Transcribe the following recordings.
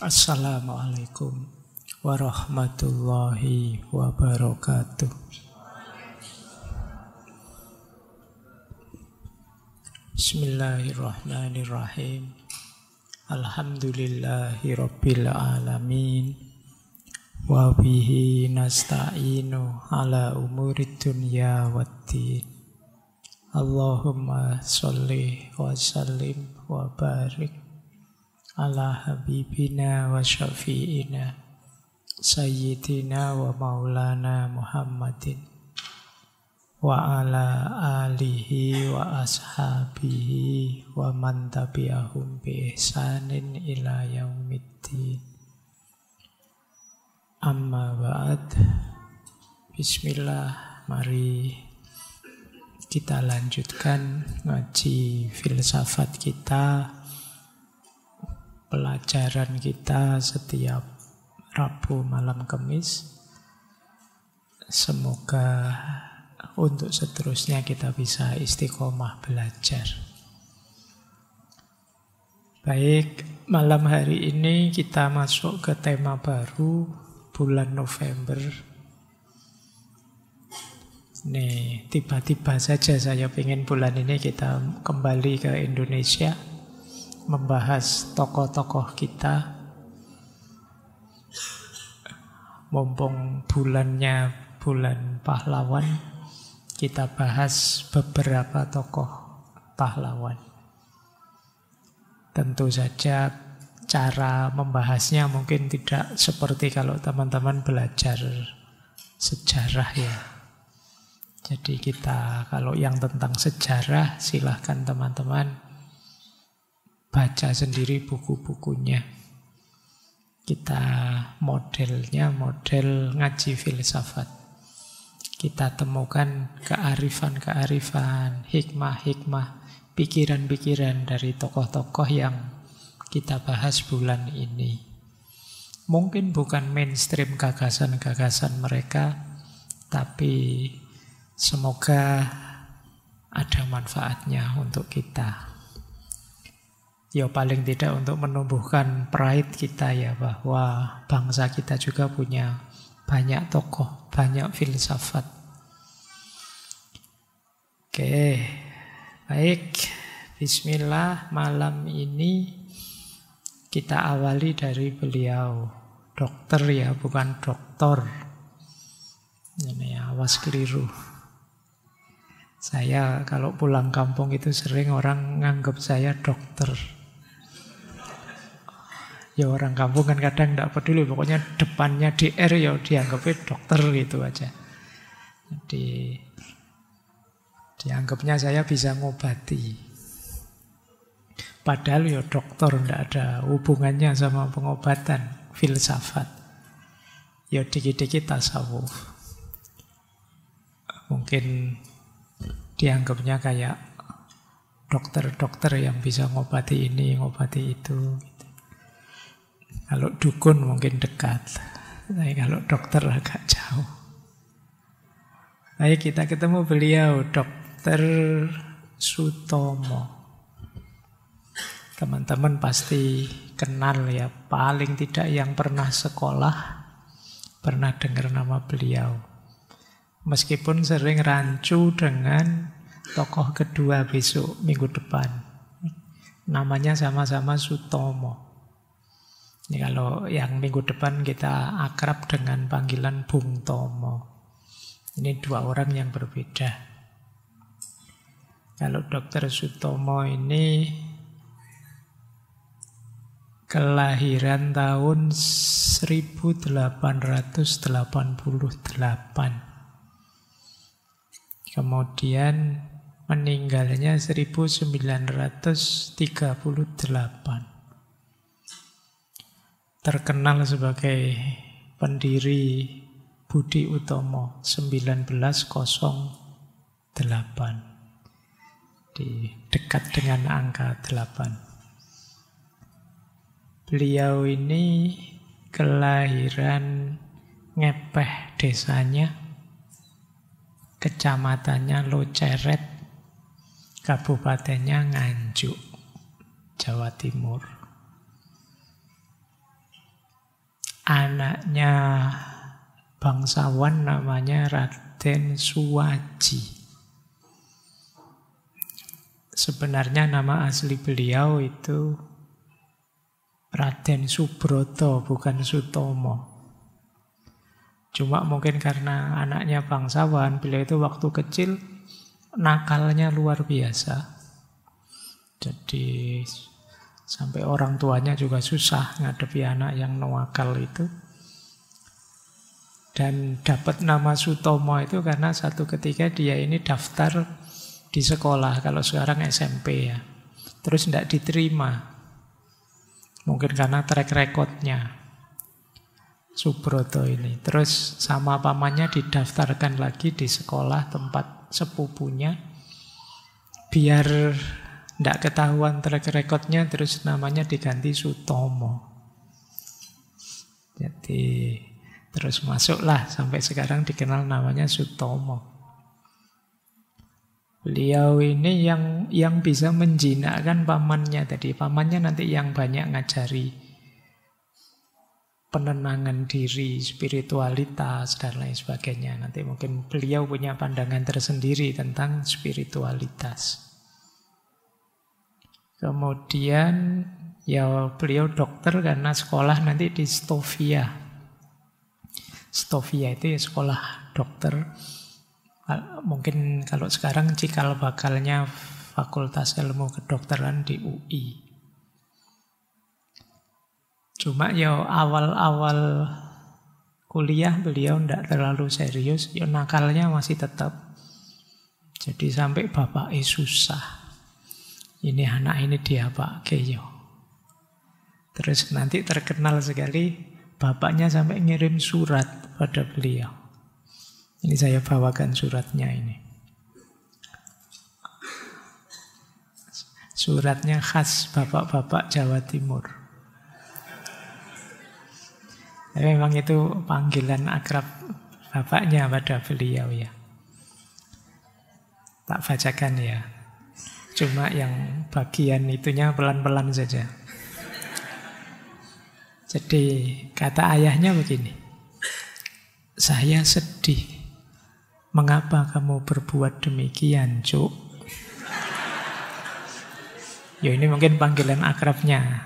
Assalamualaikum warahmatullahi wabarakatuh. Bismillahirrahmanirrahim. Alhamdulillahi rabbil alamin. Wa bihi nasta'inu ala umurid dunya waddin. Allahumma sholli wa sallim wa barik ala habibina wa syafi'ina sayyidina wa maulana Muhammadin wa ala alihi wa ashabihi wa man tabi'ahum bi ihsanin ila yaumiddin. Amma ba'd. Bismillah, mari kita lanjutkan ngaji filsafat kita, pelajaran kita setiap Rabu malam Kamis. Semoga untuk seterusnya kita bisa istiqomah belajar. Baik, malam hari ini kita masuk ke tema baru bulan November. Nih, tiba-tiba saja saya ingin bulan ini kita kembali ke Indonesia, membahas tokoh-tokoh kita. Mumpung bulannya bulan pahlawan, kita bahas beberapa tokoh pahlawan. Tentu saja cara membahasnya mungkin tidak seperti kalau teman-teman belajar sejarah ya. Jadi kita kalau yang tentang sejarah silahkan teman-teman baca sendiri buku-bukunya. Kita modelnya model ngaji filsafat. Kita temukan kearifan-kearifan, hikmah-hikmah, pikiran-pikiran dari tokoh-tokoh yang kita bahas bulan ini. Mungkin bukan mainstream gagasan-gagasan mereka, tapi semoga ada manfaatnya untuk kita. Ya paling tidak untuk menumbuhkan pride kita ya, bahwa bangsa kita juga punya banyak tokoh, banyak filsafat. Oke, baik. Bismillah, malam ini kita awali dari beliau. Dokter ya, bukan doktor. Ini awas keliru. Saya kalau pulang kampung itu sering orang nganggap saya dokter. Ya orang kampung kan kadang tidak peduli, pokoknya depannya DR ya dianggapnya dokter gitu aja. Jadi dianggapnya saya bisa ngobati. Padahal ya dokter tidak ada hubungannya sama pengobatan, filsafat. Ya dikit-dikit tasawuf. Mungkin dianggapnya kayak dokter-dokter yang bisa ngobati ini, ngobati itu. Kalau dukun mungkin dekat, tapi kalau dokter agak jauh. Baik, kita ketemu beliau, Dr. Sutomo. Teman-teman pasti kenal ya, paling tidak yang pernah sekolah, pernah dengar nama beliau. Meskipun sering rancu dengan tokoh kedua besok, minggu depan. Namanya sama-sama Sutomo. Ini kalau yang minggu depan kita akrab dengan panggilan Bung Tomo. Ini dua orang yang berbeda. Kalau Dr. Sutomo ini kelahiran tahun 1888. Kemudian meninggalnya 1938. Terkenal sebagai pendiri Budi Utomo 1908. Di dekat dengan angka 8. Beliau ini kelahiran Ngepeh desanya, kecamatannya Loceret, kabupatennya Nganjuk, Jawa Timur. anaknya bangsawan namanya Raden Suwaji. Sebenarnya nama asli beliau itu Raden Subroto, bukan Sutomo. Cuma mungkin karena anaknya bangsawan, beliau itu waktu kecil nakalnya luar biasa. Jadi sampai orang tuanya juga susah ngadepi anak yang nakal itu. Dan dapat nama Sutomo itu karena satu ketika dia ini daftar di sekolah, kalau sekarang SMP ya. Terus tidak diterima. Mungkin karena track recordnya Subroto ini. Terus sama pamannya didaftarkan lagi di sekolah tempat sepupunya. Biar tidak ketahuan track recordnya, terus namanya diganti Sutomo. Jadi terus masuklah sampai sekarang dikenal namanya Sutomo. Beliau ini yang bisa menjinakkan pamannya tadi. Pamannya nanti yang banyak ngajari penenangan diri, spiritualitas, dan lain sebagainya. Nanti mungkin beliau punya pandangan tersendiri tentang spiritualitas. Kemudian ya beliau dokter karena sekolah nanti di Stovia. Stovia itu ya sekolah dokter. Mungkin kalau sekarang cikal bakalnya Fakultas Ilmu Kedokteran di UI. Cuma ya awal-awal kuliah beliau tidak terlalu serius, ya nakalnya masih tetap. Jadi sampai bapaknya susah. Ini anak ini diapakke yo. Terus nanti terkenal sekali, bapaknya sampai ngirim surat pada beliau. Ini saya bawakan suratnya ini. Suratnya khas bapak-bapak Jawa Timur. Tapi memang itu panggilan akrab bapaknya pada beliau ya. Tak bacakan ya. Cuma yang bagian itunya pelan-pelan saja. Jadi kata ayahnya begini. Saya sedih. Mengapa kamu berbuat demikian, Cuk? Ya ini mungkin panggilan akrabnya.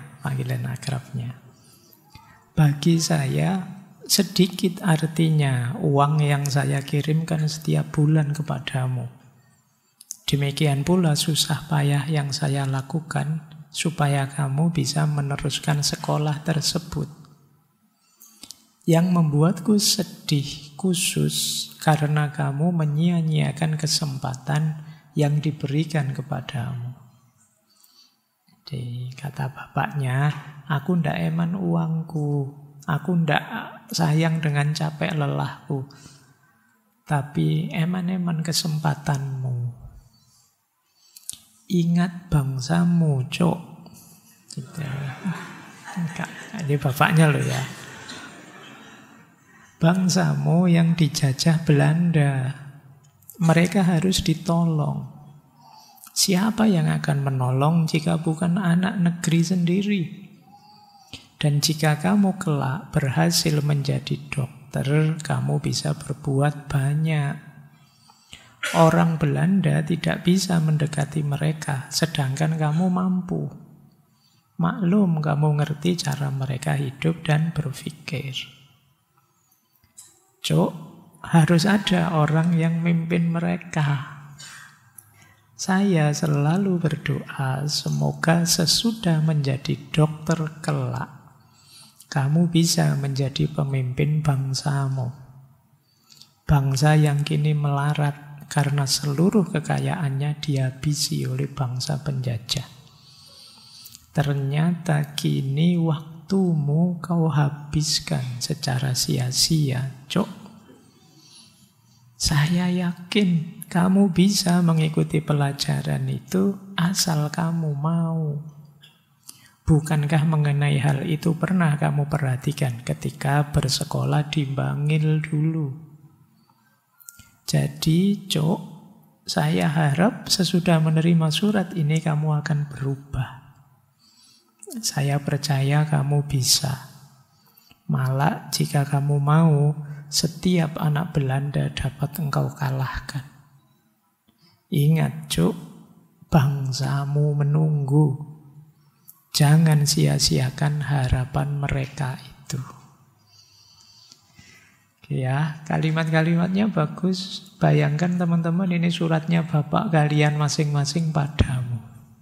Bagi saya sedikit artinya uang yang saya kirimkan setiap bulan kepadamu. Demikian pula susah payah yang saya lakukan supaya kamu bisa meneruskan sekolah tersebut. Yang membuatku sedih khusus karena kamu menyia-nyiakan kesempatan yang diberikan kepadamu. Jadi kata bapaknya, aku ndak eman uangku, aku ndak sayang dengan capek lelahku, tapi eman-eman kesempatanmu. Ingat bangsamu, Cok. Ini bapaknya loh ya. Bangsamu yang dijajah Belanda, mereka harus ditolong. Siapa yang akan menolong jika bukan anak negeri sendiri? Dan jika kamu kelak berhasil menjadi dokter, kamu bisa berbuat banyak. Orang Belanda tidak bisa mendekati mereka, sedangkan kamu mampu. Maklum kamu ngerti cara mereka hidup dan berpikir. Cuk, harus ada orang yang mimpin mereka. Saya selalu berdoa semoga sesudah menjadi dokter kelak, kamu bisa menjadi pemimpin bangsamu. Bangsa yang kini melarat karena seluruh kekayaannya dihabisi oleh bangsa penjajah. Ternyata kini waktumu kau habiskan secara sia-sia, Cuk. Saya yakin kamu bisa mengikuti pelajaran itu asal kamu mau. Bukankah mengenai hal itu pernah kamu perhatikan ketika bersekolah di Bangil dulu? Jadi, Cuk, saya harap sesudah menerima surat ini kamu akan berubah. Saya percaya kamu bisa. Malah jika kamu mau, setiap anak Belanda dapat engkau kalahkan. Ingat, Cuk, bangsamu menunggu. Jangan sia-siakan harapan mereka itu. Ya, kalimat-kalimatnya bagus. Bayangkan teman-teman, ini suratnya bapak kalian masing-masing padamu.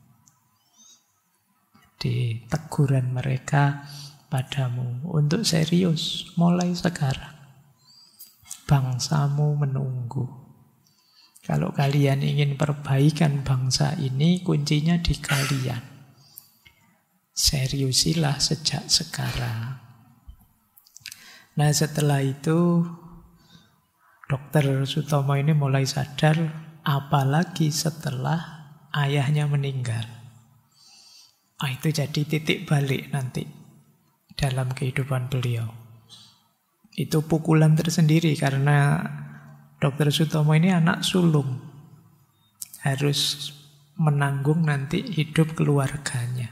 Di teguran mereka padamu untuk serius mulai sekarang. Bangsamu menunggu. Kalau kalian ingin perbaikan bangsa ini, kuncinya di kalian. Seriusilah sejak sekarang. Nah, setelah itu Dr. Sutomo ini mulai sadar, apalagi setelah ayahnya meninggal. Itu jadi titik balik nanti dalam kehidupan beliau. Itu pukulan tersendiri karena Dr. Sutomo ini anak sulung. Harus menanggung nanti hidup keluarganya.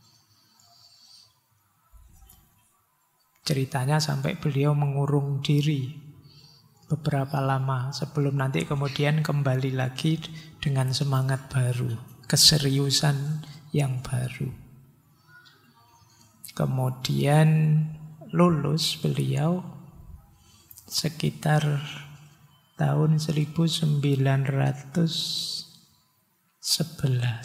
Ceritanya sampai beliau mengurung diri beberapa lama sebelum nanti kemudian kembali lagi dengan semangat baru, keseriusan yang baru. Kemudian lulus beliau sekitar tahun 1911.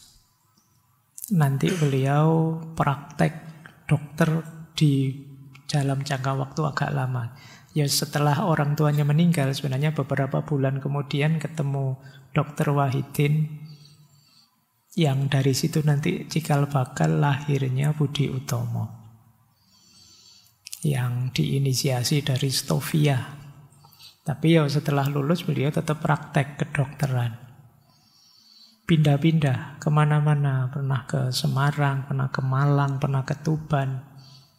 Nanti beliau praktek dokter di dalam jangka waktu agak lama. Ya setelah orang tuanya meninggal, sebenarnya beberapa bulan kemudian ketemu Dr. Wahidin, yang dari situ nanti cikal bakal lahirnya Budi Utomo, yang diinisiasi dari Stovia. Tapi ya setelah lulus beliau tetap praktek kedokteran. Pindah-pindah kemana-mana, pernah ke Semarang, pernah ke Malang, pernah ke Tuban.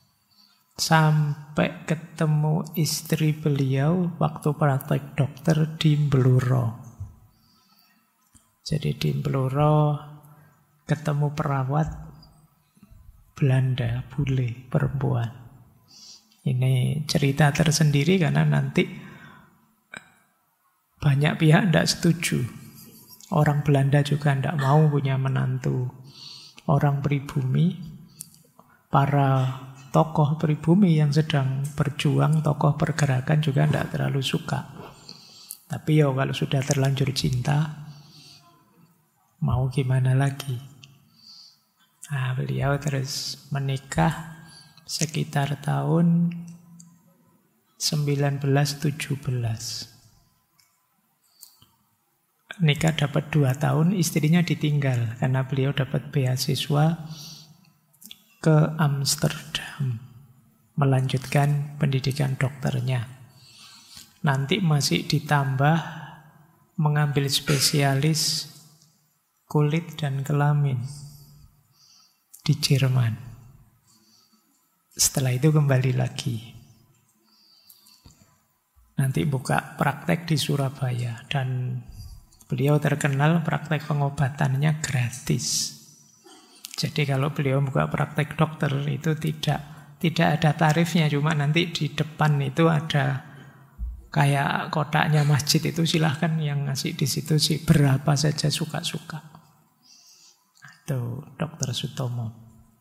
Sampai ketemu istri beliau waktu praktek dokter di Bluro. Jadi di Bluro ketemu perawat Belanda, bule, perempuan. Ini cerita tersendiri karena nanti banyak pihak tidak setuju. Orang Belanda juga tidak mau punya menantu orang pribumi. Para tokoh pribumi yang sedang berjuang, tokoh pergerakan juga tidak terlalu suka. Tapi ya kalau sudah terlanjur cinta, mau gimana lagi? Nah, beliau terus menikah sekitar tahun 1917. Nikah dapat 2 tahun, istrinya ditinggal karena beliau dapat beasiswa ke Amsterdam melanjutkan pendidikan dokternya. Nanti masih ditambah mengambil spesialis kulit dan kelamin di Jerman. Setelah itu kembali lagi. Nanti buka praktek di Surabaya dan beliau terkenal praktek pengobatannya gratis. Jadi kalau beliau buka praktek dokter itu tidak ada tarifnya, cuma nanti di depan itu ada kayak kotaknya masjid itu, silahkan yang ngasih di situ sih berapa saja suka-suka. Itu Dr. Sutomo.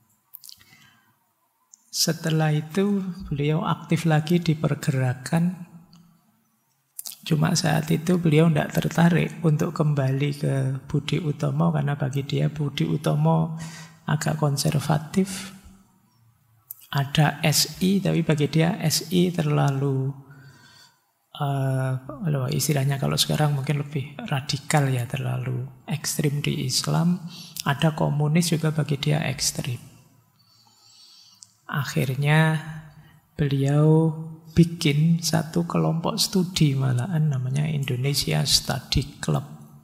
Setelah itu beliau aktif lagi di pergerakan. Cuma saat itu beliau tidak tertarik untuk kembali ke Budi Utomo karena bagi dia Budi Utomo agak konservatif. Ada SI, tapi bagi dia SI terlalu istilahnya kalau sekarang mungkin lebih radikal ya, terlalu ekstrim di Islam. Ada komunis juga bagi dia ekstrim. Akhirnya beliau bikin satu kelompok studi malahan namanya Indonesia Study Club,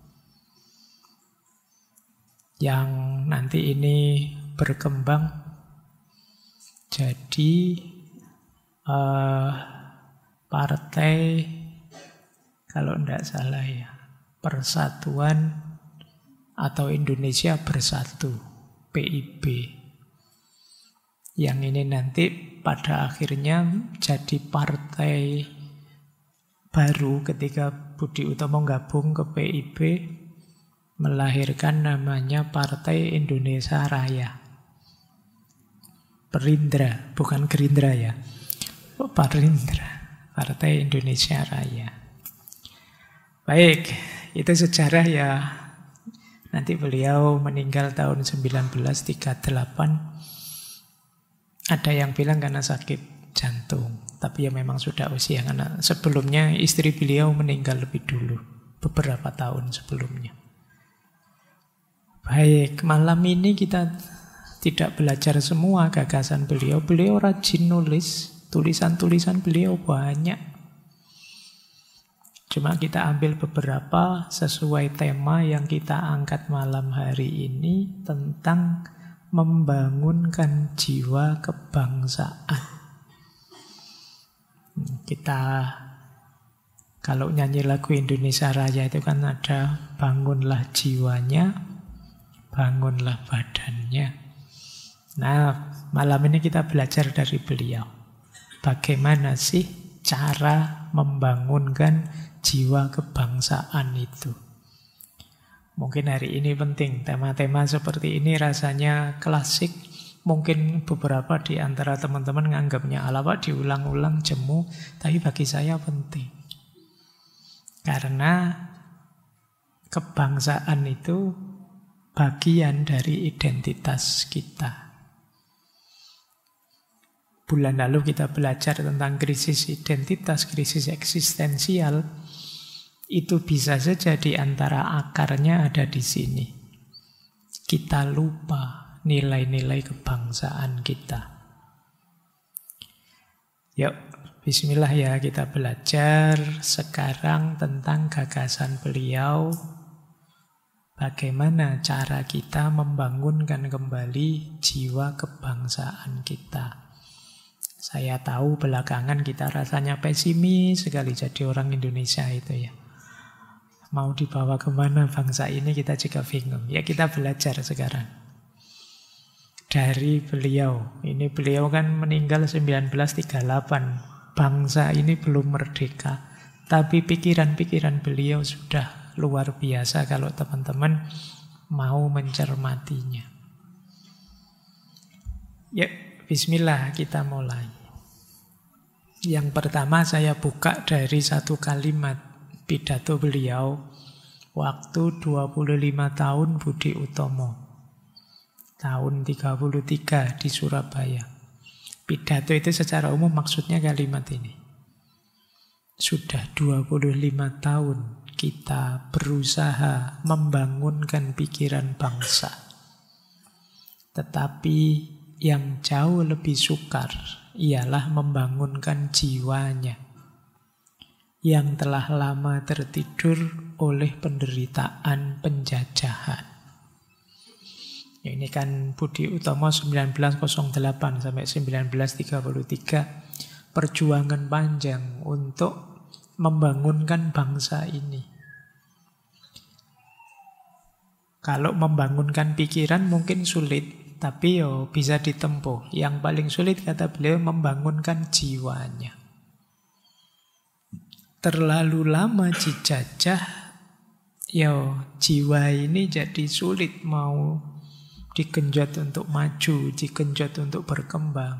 yang nanti ini berkembang jadi partai, kalau tidak salah ya, Persatuan atau Indonesia Bersatu, PIB. Yang ini nanti pada akhirnya jadi partai baru ketika Budi Utomo gabung ke PIB, melahirkan namanya Partai Indonesia Raya. Perindra, bukan Gerindra ya. Perindra, Partai Indonesia Raya. Baik, itu sejarah ya. Nanti beliau meninggal tahun 1938. Ada yang bilang karena sakit jantung. Tapi ya memang sudah usia, karena sebelumnya istri beliau meninggal lebih dulu, beberapa tahun sebelumnya. Baik, malam ini kita tidak belajar semua gagasan beliau. Beliau rajin nulis, tulisan-tulisan beliau banyak. Cuma kita ambil beberapa sesuai tema yang kita angkat malam hari ini tentang membangunkan jiwa kebangsaan. Kita kalau nyanyi lagu Indonesia Raya itu kan ada bangunlah jiwanya, bangunlah badannya. Nah, malam ini kita belajar dari beliau. Bagaimana sih cara membangunkan jiwa kebangsaan itu? Mungkin hari ini penting, tema-tema seperti ini rasanya klasik. Mungkin beberapa di antara teman-teman nganggapnya ala Pak diulang-ulang jemu, tapi bagi saya penting. Karena kebangsaan itu bagian dari identitas kita. Bulan lalu kita belajar tentang krisis identitas, krisis eksistensial. Itu bisa saja di antara akarnya ada di sini. Kita lupa nilai-nilai kebangsaan kita. Yuk, bismillah ya, kita belajar sekarang tentang gagasan beliau. Bagaimana cara kita membangunkan kembali jiwa kebangsaan kita. Saya tahu belakangan kita rasanya pesimis sekali jadi orang Indonesia itu ya. Mau dibawa kemana bangsa ini kita juga bingung. Ya kita belajar sekarang. Dari beliau. Ini beliau kan meninggal 1938. Bangsa ini belum merdeka. Tapi pikiran-pikiran beliau sudah luar biasa kalau teman-teman mau mencermatinya. Ya, bismillah kita mulai. Yang pertama saya buka dari satu kalimat pidato beliau waktu 25 tahun Budi Utomo. Tahun 33 di Surabaya. Pidato itu secara umum maksudnya kalimat ini. Sudah 25 tahun kita berusaha membangunkan pikiran bangsa. Tetapi yang jauh lebih sukar ialah membangunkan jiwanya. Yang telah lama tertidur oleh penderitaan penjajahan. Ini kan Budi Utomo 1908 sampai 1933. Perjuangan panjang untuk membangunkan bangsa ini. Kalau membangunkan pikiran mungkin sulit, tapi bisa ditempuh. Yang paling sulit kata beliau membangunkan jiwanya. Terlalu lama dijajah, jiwa ini jadi sulit mau digenjot untuk maju, digenjot untuk berkembang.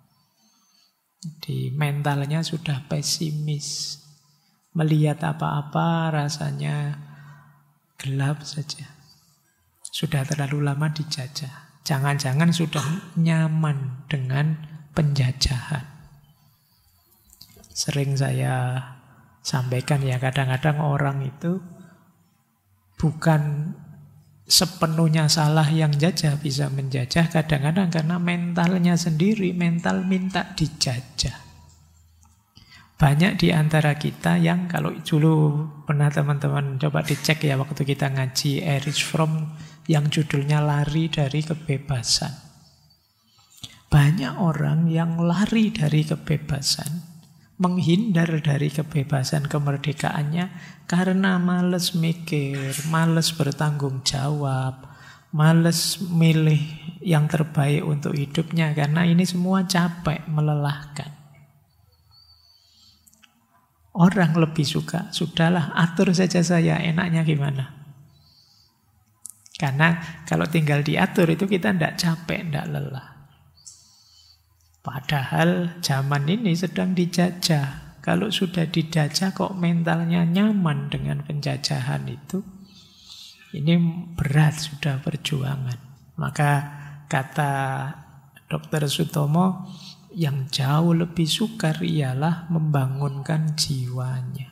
Jadi mentalnya sudah pesimis. Melihat apa-apa rasanya gelap saja. Sudah terlalu lama dijajah. Jangan-jangan sudah nyaman dengan penjajahan. Sering saya sampaikan ya, kadang-kadang orang itu bukan sepenuhnya salah yang jajah bisa menjajah, kadang-kadang karena mentalnya sendiri, mental minta dijajah. Banyak di antara kita yang kalau dulu pernah teman-teman coba dicek ya waktu kita ngaji Erich Fromm yang judulnya Lari dari Kebebasan. Banyak orang yang lari dari kebebasan, menghindar dari kebebasan kemerdekaannya karena males mikir, males bertanggung jawab, males milih yang terbaik untuk hidupnya karena ini semua capek, melelahkan. Orang lebih suka, sudahlah atur saja saya, enaknya gimana. Karena kalau tinggal diatur itu kita tidak capek, tidak lelah. Padahal zaman ini sedang dijajah. Kalau sudah dijajah kok mentalnya nyaman dengan penjajahan itu, ini berat sudah perjuangan. Maka kata Dr. Sutomo, yang jauh lebih sukar ialah membangunkan jiwanya.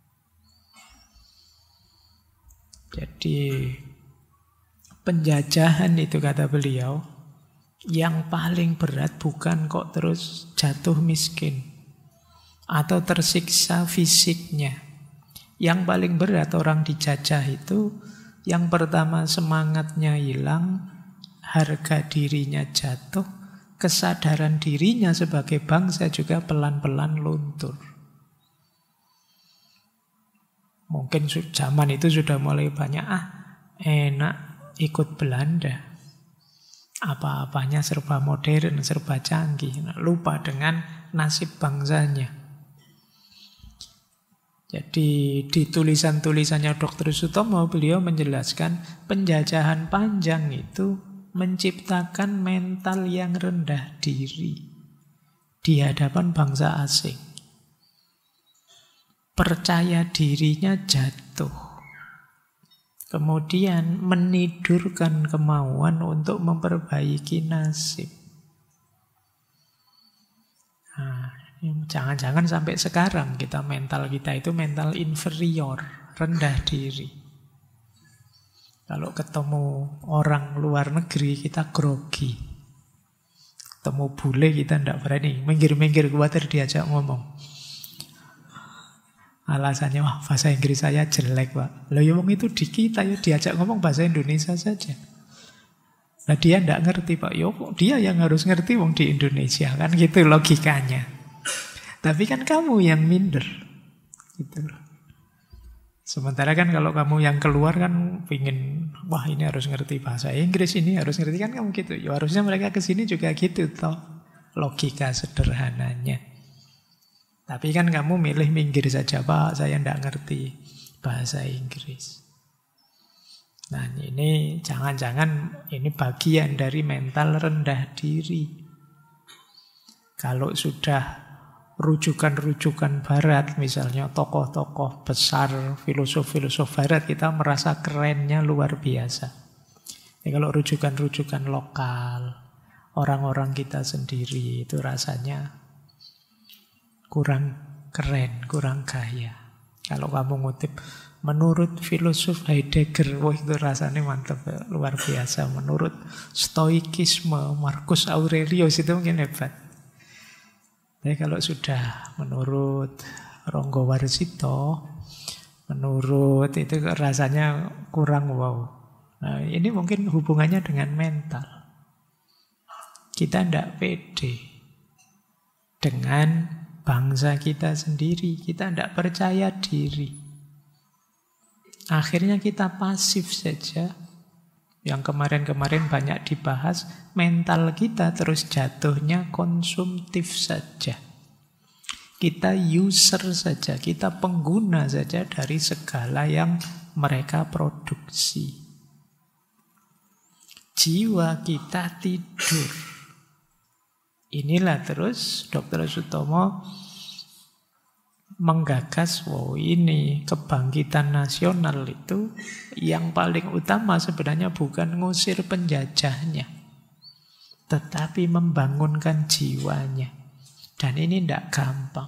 Jadi penjajahan itu kata beliau, yang paling berat bukan kok terus jatuh miskin atau tersiksa fisiknya. Yang paling berat orang dijajah itu, yang pertama semangatnya hilang, harga dirinya jatuh, kesadaran dirinya sebagai bangsa juga pelan-pelan luntur. Mungkin zaman itu sudah mulai banyak, enak ikut Belanda. Apa-apanya serba modern, serba canggih. Lupa dengan nasib bangsanya. Jadi di tulisan-tulisannya Dr. Sutomo beliau menjelaskan penjajahan panjang itu menciptakan mental yang rendah diri di hadapan bangsa asing. Percaya dirinya jatuh. Kemudian menidurkan kemauan untuk memperbaiki nasib. Nah, jangan-jangan sampai sekarang mental kita itu mental inferior, rendah diri. Kalau ketemu orang luar negeri kita grogi. Ketemu bule kita tidak berani, minggir-minggir khawatir diajak ngomong. Alasannya, wah bahasa Inggris saya jelek Pak. Loh ya wong itu di kita ya diajak ngomong bahasa Indonesia saja. Nah dia tidak ngerti Pak. Yo dia yang harus ngerti wong di Indonesia. Kan gitu logikanya. Tapi kan kamu yang minder. Gitu loh. Sementara kan kalau kamu yang keluar kan pingin, wah ini harus ngerti bahasa Inggris, ini harus ngerti, kan kamu gitu. Ya harusnya mereka kesini juga gitu toh. Logika sederhananya. Tapi kan kamu milih minggir saja, Pak, saya tidak ngerti bahasa Inggris. Nah ini jangan-jangan ini bagian dari mental rendah diri. Kalau sudah rujukan-rujukan barat, misalnya tokoh-tokoh besar, filosof-filosof barat, kita merasa kerennya luar biasa. Ya, kalau rujukan-rujukan lokal, orang-orang kita sendiri, itu rasanya kurang keren, kurang gaya. Kalau kamu ngutip, menurut filosof Heidegger, wah itu rasanya mantap, luar biasa. Menurut Stoikisme, Marcus Aurelius itu mungkin hebat. Tapi kalau sudah menurut Ronggo Warsito, menurut itu rasanya kurang wow. Nah, ini mungkin hubungannya dengan mental. Kita tidak pede dengan bangsa kita sendiri, kita tidak percaya diri. Akhirnya kita pasif saja. Yang kemarin-kemarin banyak dibahas, mental kita terus jatuhnya konsumtif saja. Kita user saja, kita pengguna saja dari segala yang mereka produksi. Jiwa kita tidur. Inilah terus Dr. Sutomo menggagas, wow ini kebangkitan nasional itu yang paling utama sebenarnya bukan ngusir penjajahnya, tetapi membangunkan jiwanya. Dan ini tidak gampang.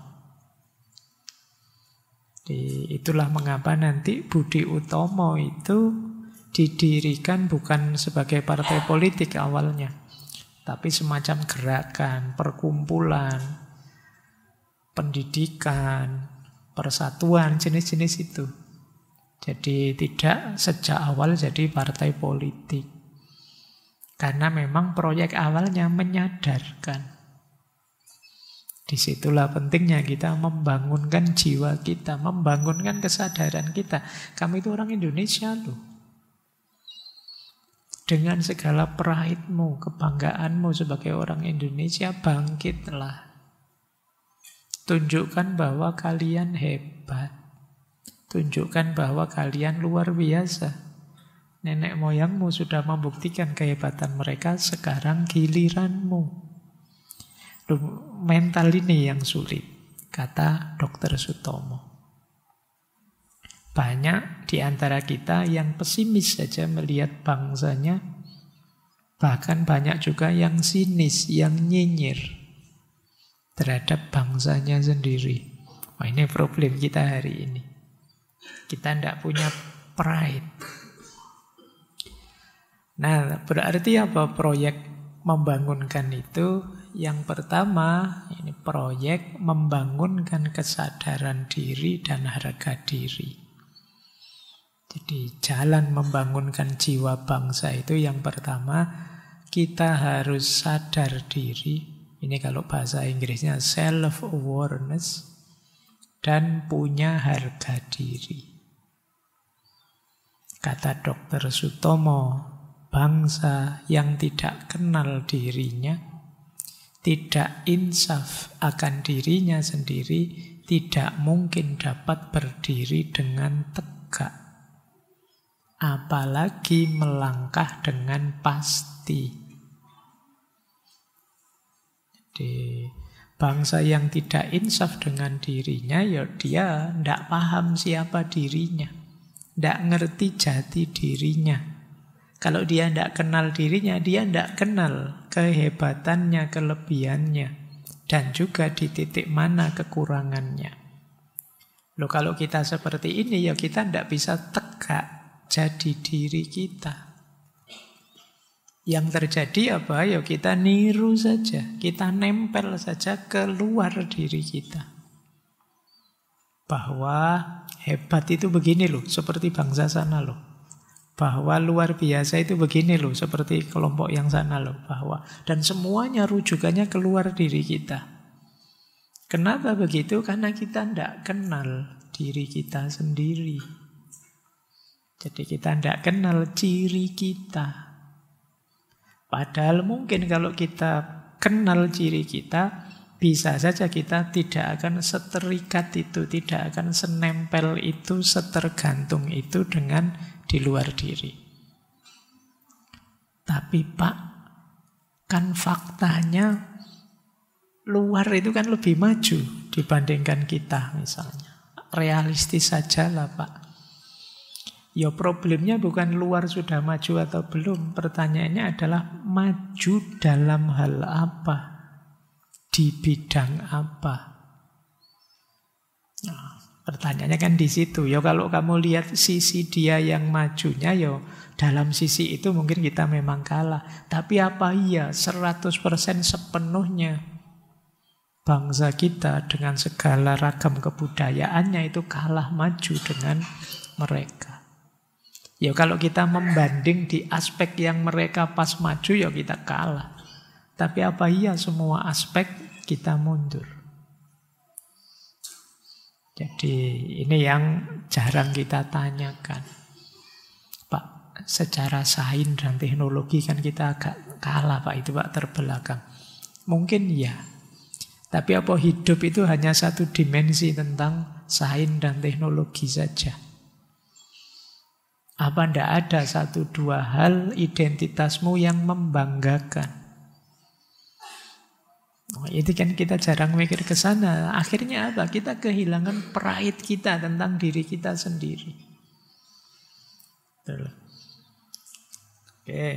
Itulah mengapa nanti Budi Utomo itu didirikan bukan sebagai partai politik awalnya, tapi semacam gerakan, perkumpulan, pendidikan, persatuan, jenis-jenis itu. Jadi tidak sejak awal jadi partai politik. Karena memang proyek awalnya menyadarkan. Disitulah pentingnya kita membangunkan jiwa kita, membangunkan kesadaran kita. Kami itu orang Indonesia loh. Dengan segala pride-mu, kebanggaanmu sebagai orang Indonesia, bangkitlah. Tunjukkan bahwa kalian hebat. Tunjukkan bahwa kalian luar biasa. Nenek moyangmu sudah membuktikan kehebatan mereka, sekarang giliranmu. Mental ini yang sulit, kata Dr. Sutomo. Banyak di antara kita yang pesimis saja melihat bangsanya, bahkan banyak juga yang sinis, yang nyinyir terhadap bangsanya sendiri. Wah, ini problem kita hari ini. Kita tidak punya pride. Nah, berarti apa proyek membangunkan itu? Yang pertama, ini proyek membangunkan kesadaran diri dan harga diri. Jadi jalan membangunkan jiwa bangsa itu yang pertama, kita harus sadar diri. Ini kalau bahasa Inggrisnya self-awareness. Dan punya harga diri. Kata Dr. Sutomo, bangsa yang tidak kenal dirinya, tidak insaf akan dirinya sendiri, tidak mungkin dapat berdiri dengan tegak. Apalagi melangkah dengan pasti. Jadi bangsa yang tidak insaf dengan dirinya, ya dia tidak paham siapa dirinya, tidak ngerti jati dirinya. Kalau dia tidak kenal dirinya, dia tidak kenal kehebatannya, kelebihannya, dan juga di titik mana kekurangannya. Loh, kalau kita seperti ini, ya kita tidak bisa tegak jadi diri kita. Yang terjadi apa? Ya kita niru saja, kita nempel saja keluar diri kita. Bahwa hebat itu begini loh, seperti bangsa sana loh. Bahwa luar biasa itu begini loh, seperti kelompok yang sana loh. Bahwa dan semuanya rujukannya keluar diri kita. Kenapa begitu? Karena kita tidak kenal diri kita sendiri. Jadi kita tidak kenal ciri kita. Padahal mungkin kalau kita kenal ciri kita, bisa saja kita tidak akan seterikat itu, tidak akan senempel itu, setergantung itu dengan di luar diri. Tapi Pak, kan faktanya luar itu kan lebih maju dibandingkan kita misalnya. Realistis saja lah Pak. Ya problemnya bukan luar sudah maju atau belum. Pertanyaannya adalah maju dalam hal apa? Di bidang apa? Nah, pertanyaannya kan di situ. Ya kalau kamu lihat sisi dia yang majunya, ya dalam sisi itu mungkin kita memang kalah. Tapi apa iya 100% sepenuhnya bangsa kita dengan segala ragam kebudayaannya itu kalah maju dengan mereka? Ya kalau kita membanding di aspek yang mereka pas maju, ya kita kalah. Tapi apa iya semua aspek kita mundur? Jadi ini yang jarang kita tanyakan. Pak, secara sains dan teknologi kan kita agak kalah Pak, itu Pak terbelakang. Mungkin ya. Tapi apa hidup itu hanya satu dimensi tentang sains dan teknologi saja? Apa ndak ada satu dua hal identitasmu yang membanggakan? Oh, itu kan kita jarang mikir ke sana. Akhirnya apa? Kita kehilangan pride kita tentang diri kita sendiri. Betul. Oke.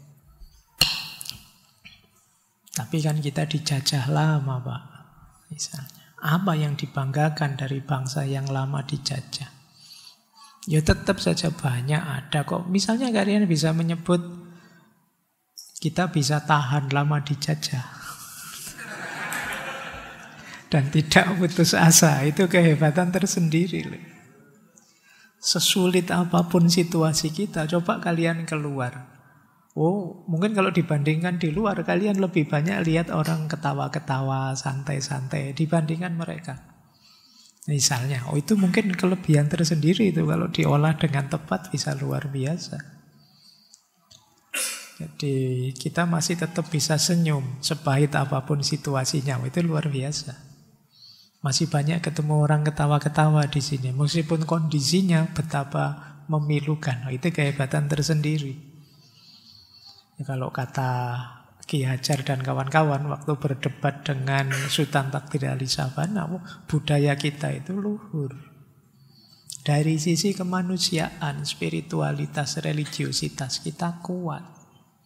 Tapi kan kita dijajah lama, Pak. Misalnya, apa yang dibanggakan dari bangsa yang lama dijajah? Ya tetap saja banyak ada kok. Misalnya kalian bisa menyebut kita bisa tahan lama dijajah dan tidak putus asa. Itu kehebatan tersendiri. Sesulit apapun situasi kita, coba kalian keluar. Oh, mungkin kalau dibandingkan di luar, kalian lebih banyak lihat orang ketawa-ketawa, santai-santai dibandingkan mereka. Misalnya, oh itu mungkin kelebihan tersendiri itu kalau diolah dengan tepat bisa luar biasa. Jadi kita masih tetap bisa senyum sepahit apapun situasinya. Itu luar biasa. Masih banyak ketemu orang ketawa-ketawa di sini. Meskipun kondisinya betapa memilukan. Itu kehebatan tersendiri. Ya, kalau kata Ki Hajar dan kawan-kawan waktu berdebat dengan Sultan Takdir Ali Sabana, budaya kita itu luhur. Dari sisi kemanusiaan, spiritualitas, religiositas kita kuat.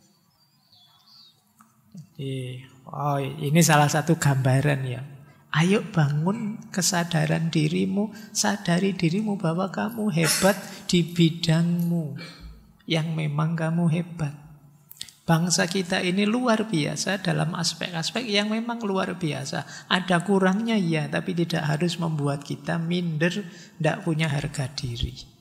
Ini salah satu gambaran ya. Ayo bangun kesadaran dirimu, sadari dirimu bahwa kamu hebat di bidangmu yang memang kamu hebat. Bangsa kita ini luar biasa dalam aspek-aspek yang memang luar biasa. Ada kurangnya ya, tapi tidak harus membuat kita minder, tidak punya harga diri.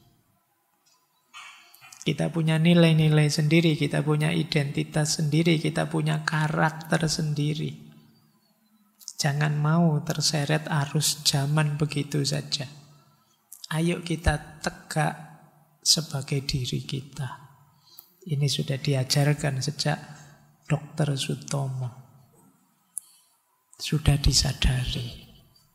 Kita punya nilai-nilai sendiri, kita punya identitas sendiri, kita punya karakter sendiri. Jangan mau terseret arus zaman begitu saja. Ayo kita tegak sebagai diri kita. Ini sudah diajarkan sejak Dr. Sutomo. Sudah disadari.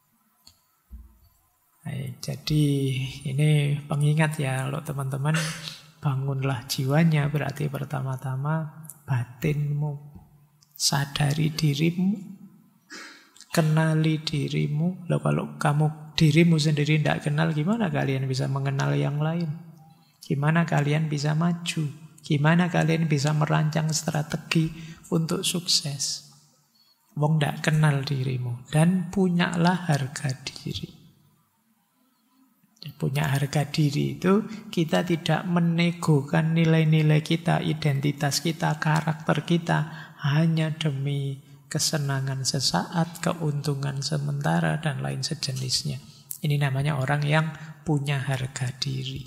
Jadi ini pengingat ya, kalau teman-teman bangunlah jiwanya, berarti pertama-tama batinmu. Sadari dirimu, kenali dirimu. Loh, kalau kamu dirimu sendiri tidak kenal, gimana kalian bisa mengenal yang lain? Gimana kalian bisa maju? Gimana kalian bisa merancang strategi untuk sukses? Wong tidak kenal dirimu. Dan punyalah harga diri. Punya harga diri itu kita tidak menegokan nilai-nilai kita, identitas kita, karakter kita hanya demi kesenangan sesaat, keuntungan sementara, dan lain sejenisnya. Ini namanya orang yang punya harga diri.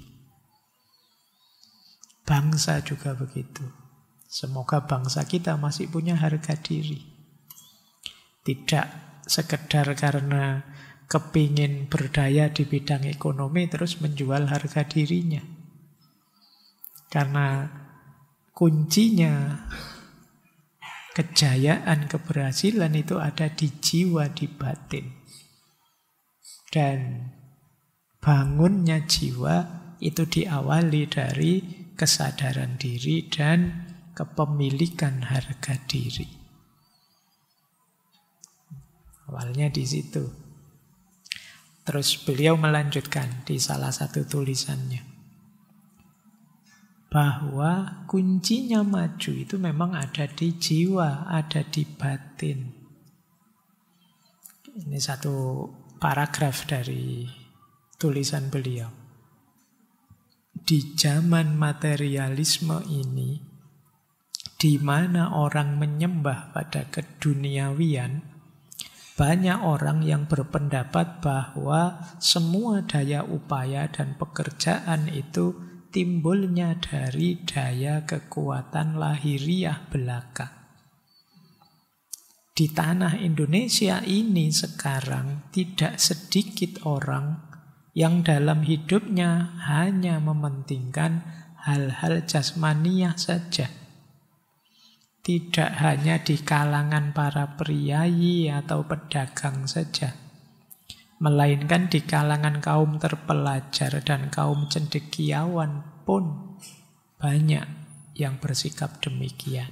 Bangsa juga begitu. Semoga bangsa kita masih punya harga diri. Tidak sekedar karena kepingin berdaya di bidang ekonomi terus menjual harga dirinya. Karena kuncinya kejayaan, keberhasilan itu ada di jiwa, di batin. Dan bangunnya jiwa itu diawali dari kesadaran diri dan kepemilikan harga diri. Awalnya di situ. Terus beliau melanjutkan di salah satu tulisannya bahwa kuncinya maju itu memang ada di jiwa, ada di batin. Ini satu paragraf dari tulisan beliau. Di zaman materialisme ini, di mana orang menyembah pada keduniawian, banyak orang yang berpendapat bahwa semua daya upaya dan pekerjaan itu timbulnya dari daya kekuatan lahiriah belaka. Di tanah Indonesia ini sekarang tidak sedikit orang yang dalam hidupnya hanya mementingkan hal-hal jasmaniah saja. Tidak hanya di kalangan para priayi atau pedagang saja, melainkan di kalangan kaum terpelajar dan kaum cendekiawan pun banyak yang bersikap demikian.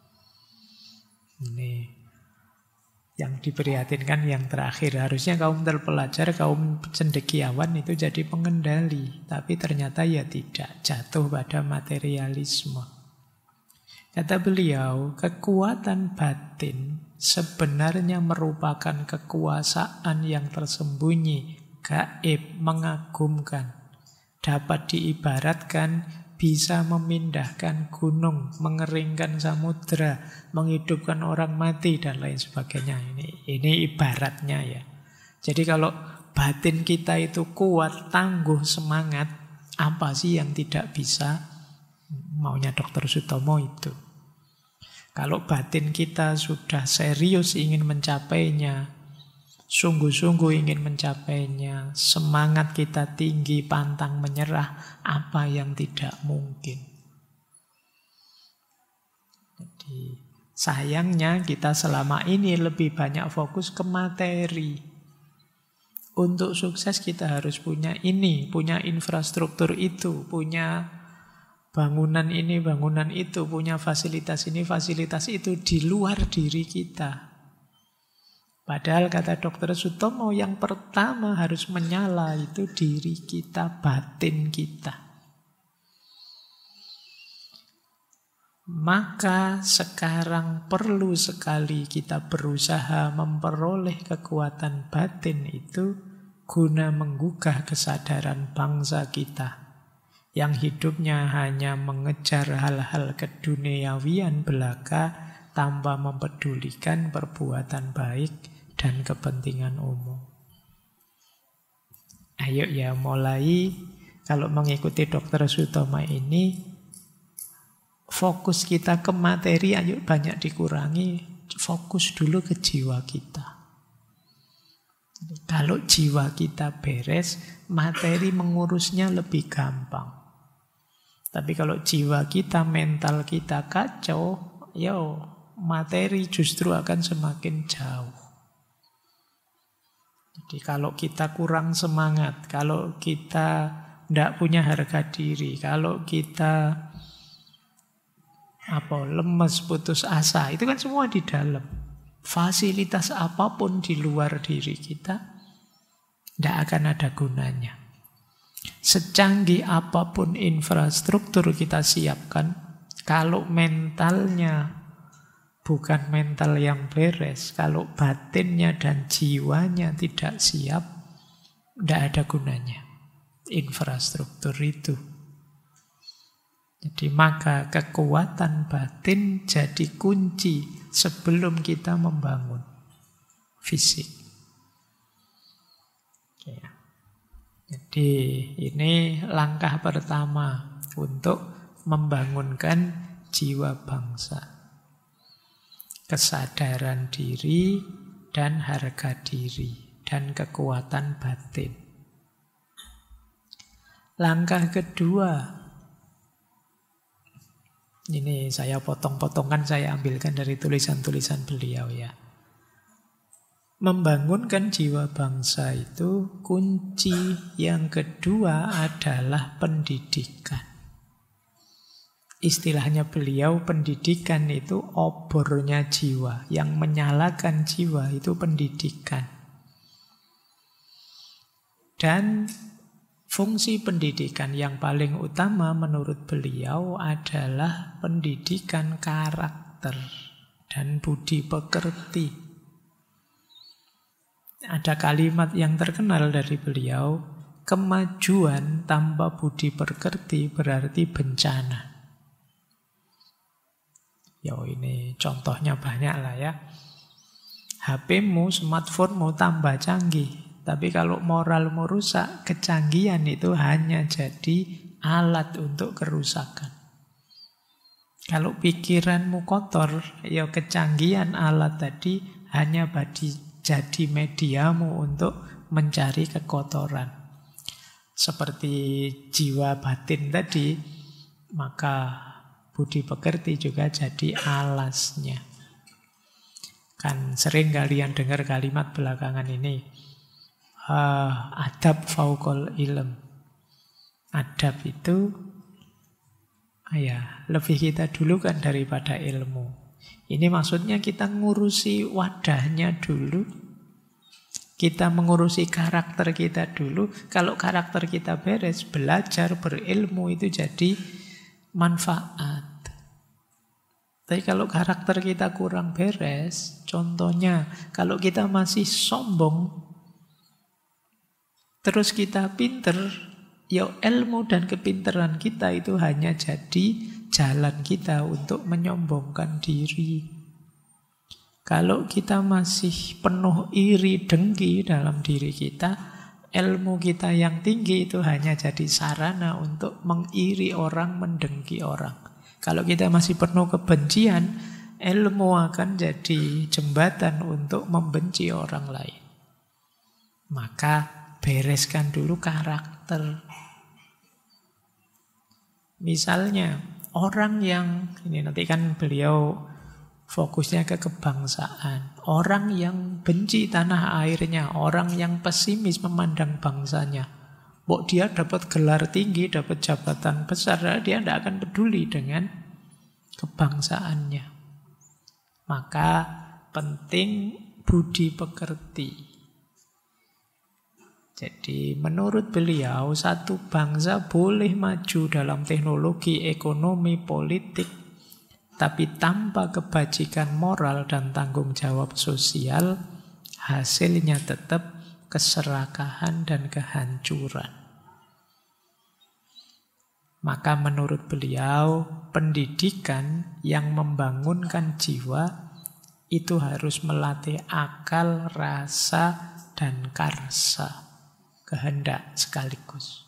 Ini yang diprihatinkan yang terakhir. Harusnya kaum terpelajar, kaum cendekiawan itu jadi pengendali, tapi ternyata ya tidak, jatuh pada materialisme. Kata beliau, kekuatan batin sebenarnya merupakan kekuasaan yang tersembunyi, gaib, mengagumkan. Dapat diibaratkan bisa memindahkan gunung, mengeringkan samudera, menghidupkan orang mati, dan lain sebagainya. Ini ibaratnya ya. Jadi kalau batin kita itu kuat, tangguh, semangat, apa sih yang tidak bisa? Maunya Dr. Sutomo itu. Kalau batin kita sudah serius ingin mencapainya, sungguh-sungguh ingin mencapainya, semangat kita tinggi, pantang menyerah, apa yang tidak mungkin. Sayangnya kita selama ini lebih banyak fokus ke materi. Untuk sukses kita harus punya ini, punya infrastruktur itu, punya bangunan ini, bangunan itu, punya fasilitas ini, fasilitas itu di luar diri kita. Padahal kata Dr. Sutomo yang pertama harus menyala itu diri kita, batin kita. Maka sekarang perlu sekali kita berusaha memperoleh kekuatan batin itu guna menggugah kesadaran bangsa kita yang hidupnya hanya mengejar hal-hal keduniawian belaka tanpa mempedulikan perbuatan baik dan kepentingan umum. Ayo ya mulai, kalau mengikuti Dr. Sutomo ini, fokus kita ke materi ayo banyak dikurangi, fokus dulu ke jiwa kita. Kalau jiwa kita beres, materi mengurusnya lebih gampang. Tapi kalau jiwa kita, mental kita kacau, materi justru akan semakin jauh. Jadi kalau kita kurang semangat, kalau kita tidak punya harga diri, kalau kita lemes, putus asa, itu kan semua di dalam. Fasilitas apapun di luar diri kita tidak akan ada gunanya. Secanggih apapun infrastruktur kita siapkan, kalau mentalnya bukan mental yang beres, kalau batinnya dan jiwanya tidak siap, tidak ada gunanya infrastruktur itu. Jadi maka kekuatan batin jadi kunci sebelum kita membangun fisik. Jadi ini langkah pertama untuk membangunkan jiwa bangsa. Kesadaran diri dan harga diri dan kekuatan batin. Langkah kedua, ini saya potong-potongkan, saya ambilkan dari tulisan-tulisan beliau ya. Membangunkan jiwa bangsa itu kunci yang kedua adalah pendidikan. Istilahnya beliau, pendidikan itu obornya jiwa. Yang menyalakan jiwa itu pendidikan. Dan fungsi pendidikan yang paling utama menurut beliau adalah pendidikan karakter dan budi pekerti. Ada kalimat yang terkenal dari beliau, kemajuan tanpa budi pekerti berarti bencana. Ini contohnya banyak lah ya. HP-mu, smartphone-mu tambah canggih. Tapi kalau moralmu rusak, kecanggihan itu hanya jadi alat untuk kerusakan. Kalau pikiranmu kotor, kecanggihan alat tadi hanya jadi mediamu untuk mencari kekotoran. Seperti jiwa batin tadi, maka budi pekerti juga jadi alasnya. Kan sering kalian dengar kalimat belakangan ini, adab fauqal ilm. Adab itu lebih kita dulukan daripada ilmu. Ini maksudnya kita ngurusi wadahnya dulu. Kita mengurusi karakter kita dulu. Kalau karakter kita beres, belajar, berilmu itu jadi manfaat. Tapi kalau karakter kita kurang beres, contohnya kalau kita masih sombong, terus kita pinter, ilmu dan kepinteran kita itu hanya jadi jalan kita untuk menyombongkan diri. Kalau kita masih penuh iri dengki dalam diri kita, ilmu kita yang tinggi itu hanya jadi sarana untuk mengiri orang, mendengki orang. Kalau kita masih penuh kebencian, ilmu akan jadi jembatan untuk membenci orang lain. Maka bereskan dulu karakter. Misalnya, orang yang, ini nanti kan beliau Fokusnya ke kebangsaan. Orang yang benci tanah airnya, orang yang pesimis memandang bangsanya, dia dapat gelar tinggi, dapat jabatan besar, dia tidak akan peduli dengan kebangsaannya. Maka penting budi pekerti. Jadi menurut beliau, satu bangsa boleh maju dalam teknologi, ekonomi, politik, tapi tanpa kebajikan moral dan tanggung jawab sosial, hasilnya tetap keserakahan dan kehancuran. Maka menurut beliau, pendidikan yang membangunkan jiwa itu harus melatih akal, rasa, dan karsa, kehendak sekaligus.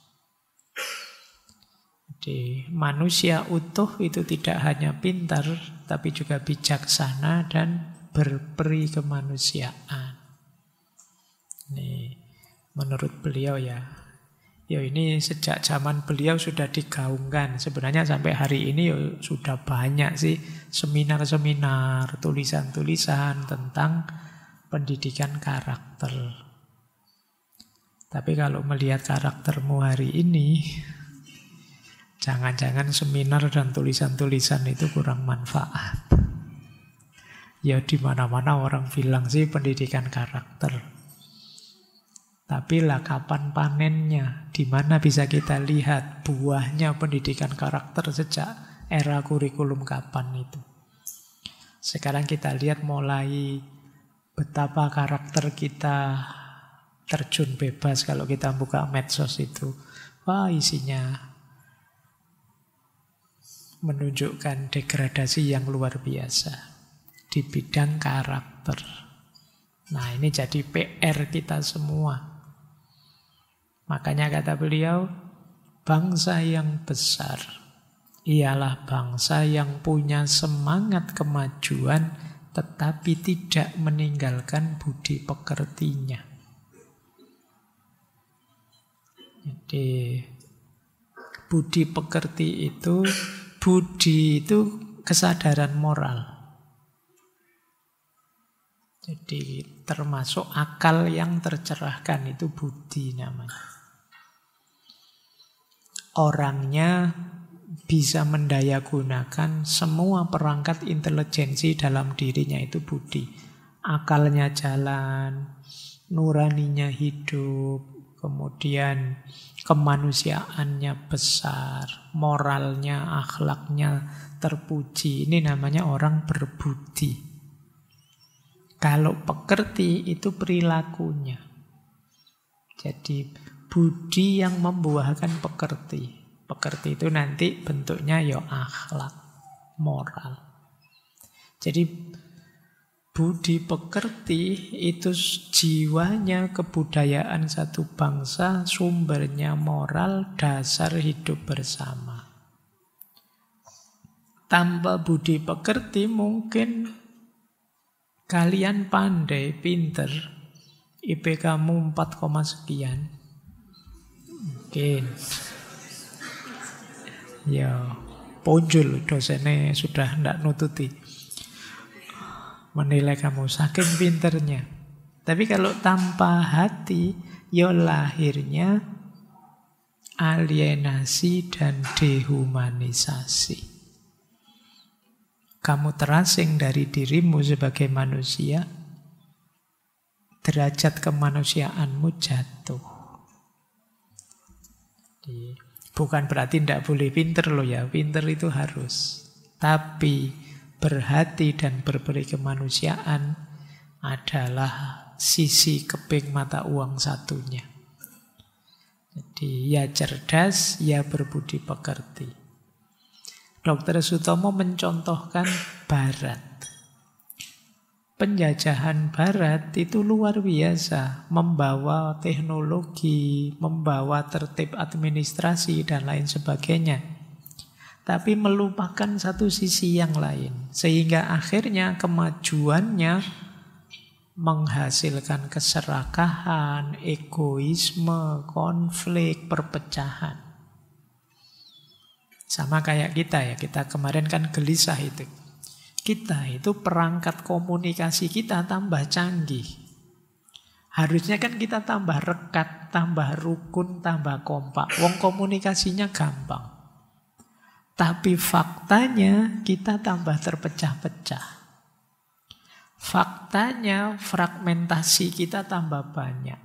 Jadi manusia utuh itu tidak hanya pintar, tapi juga bijaksana dan berperi kemanusiaan. Ini menurut beliau ya. Ya ini sejak zaman beliau sudah digaungkan. Sebenarnya sampai hari ini ya sudah banyak sih seminar-seminar, tulisan-tulisan tentang pendidikan karakter. Tapi kalau melihat karaktermu hari ini, jangan-jangan seminar dan tulisan-tulisan itu kurang manfaat. Ya di mana-mana orang bilang sih pendidikan karakter. Tapi lah kapan panennya? Di mana bisa kita lihat buahnya pendidikan karakter sejak era kurikulum kapan itu? Sekarang kita lihat mulai betapa karakter kita terjun bebas kalau kita buka medsos itu. Wah, isinya menunjukkan degradasi yang luar biasa di bidang karakter. Nah, ini jadi PR kita semua. Makanya kata beliau, bangsa yang besar ialah bangsa yang punya semangat kemajuan tetapi tidak meninggalkan budi pekertinya. Jadi budi pekerti itu, budi itu kesadaran moral. Jadi termasuk akal yang tercerahkan, itu budi namanya. Orangnya bisa mendayagunakan semua perangkat intelijensi dalam dirinya, itu budi. Akalnya jalan, nuraninya hidup, kemudian kemanusiaannya besar, moralnya, akhlaknya terpuji. Ini namanya orang berbudi. Kalau pekerti itu perilakunya. Jadi budi yang membuahkan pekerti. Pekerti itu nanti bentuknya ya akhlak, moral. Jadi budi pekerti itu jiwanya kebudayaan satu bangsa, sumbernya moral, dasar hidup bersama. Tanpa budi pekerti mungkin kalian pandai, pinter, IPK-mu 4, sekian. Mungkin. Ya, ponjol dosennya sudah tidak nututi. Menilai kamu saking pinternya. Tapi kalau tanpa hati, ya lahirnya alienasi dan dehumanisasi. Kamu terasing dari dirimu sebagai manusia, derajat kemanusiaanmu jatuh. Bukan berarti tidak boleh pinter loh ya, pinter itu harus. Tapi berhati dan berberi kemanusiaan adalah sisi keping mata uang satunya. Jadi ya cerdas, ya berbudi pekerti. Dr. Sutomo mencontohkan Barat. Penjajahan Barat itu luar biasa, membawa teknologi, membawa tertib administrasi dan lain sebagainya. Tapi melupakan satu sisi yang lain. Sehingga akhirnya kemajuannya menghasilkan keserakahan, egoisme, konflik, perpecahan. Sama kayak kita ya, kita kemarin kan gelisah itu. kita itu perangkat komunikasi kita tambah canggih. Harusnya kan kita tambah rekat, tambah rukun, tambah kompak. Wong komunikasinya gampang. Tapi faktanya kita tambah terpecah-pecah. Faktanya fragmentasi kita tambah banyak.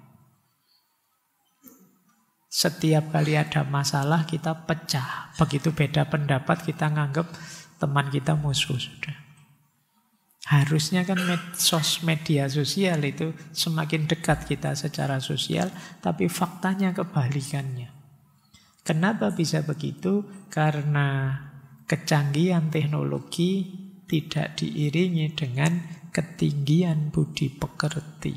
Setiap kali ada masalah kita pecah. Begitu beda pendapat kita nganggep teman kita musuh sudah. Harusnya kan media sosial itu semakin dekat kita secara sosial, tapi faktanya kebalikannya. Kenapa bisa begitu? Karena kecanggihan teknologi tidak diiringi dengan ketinggian budi pekerti.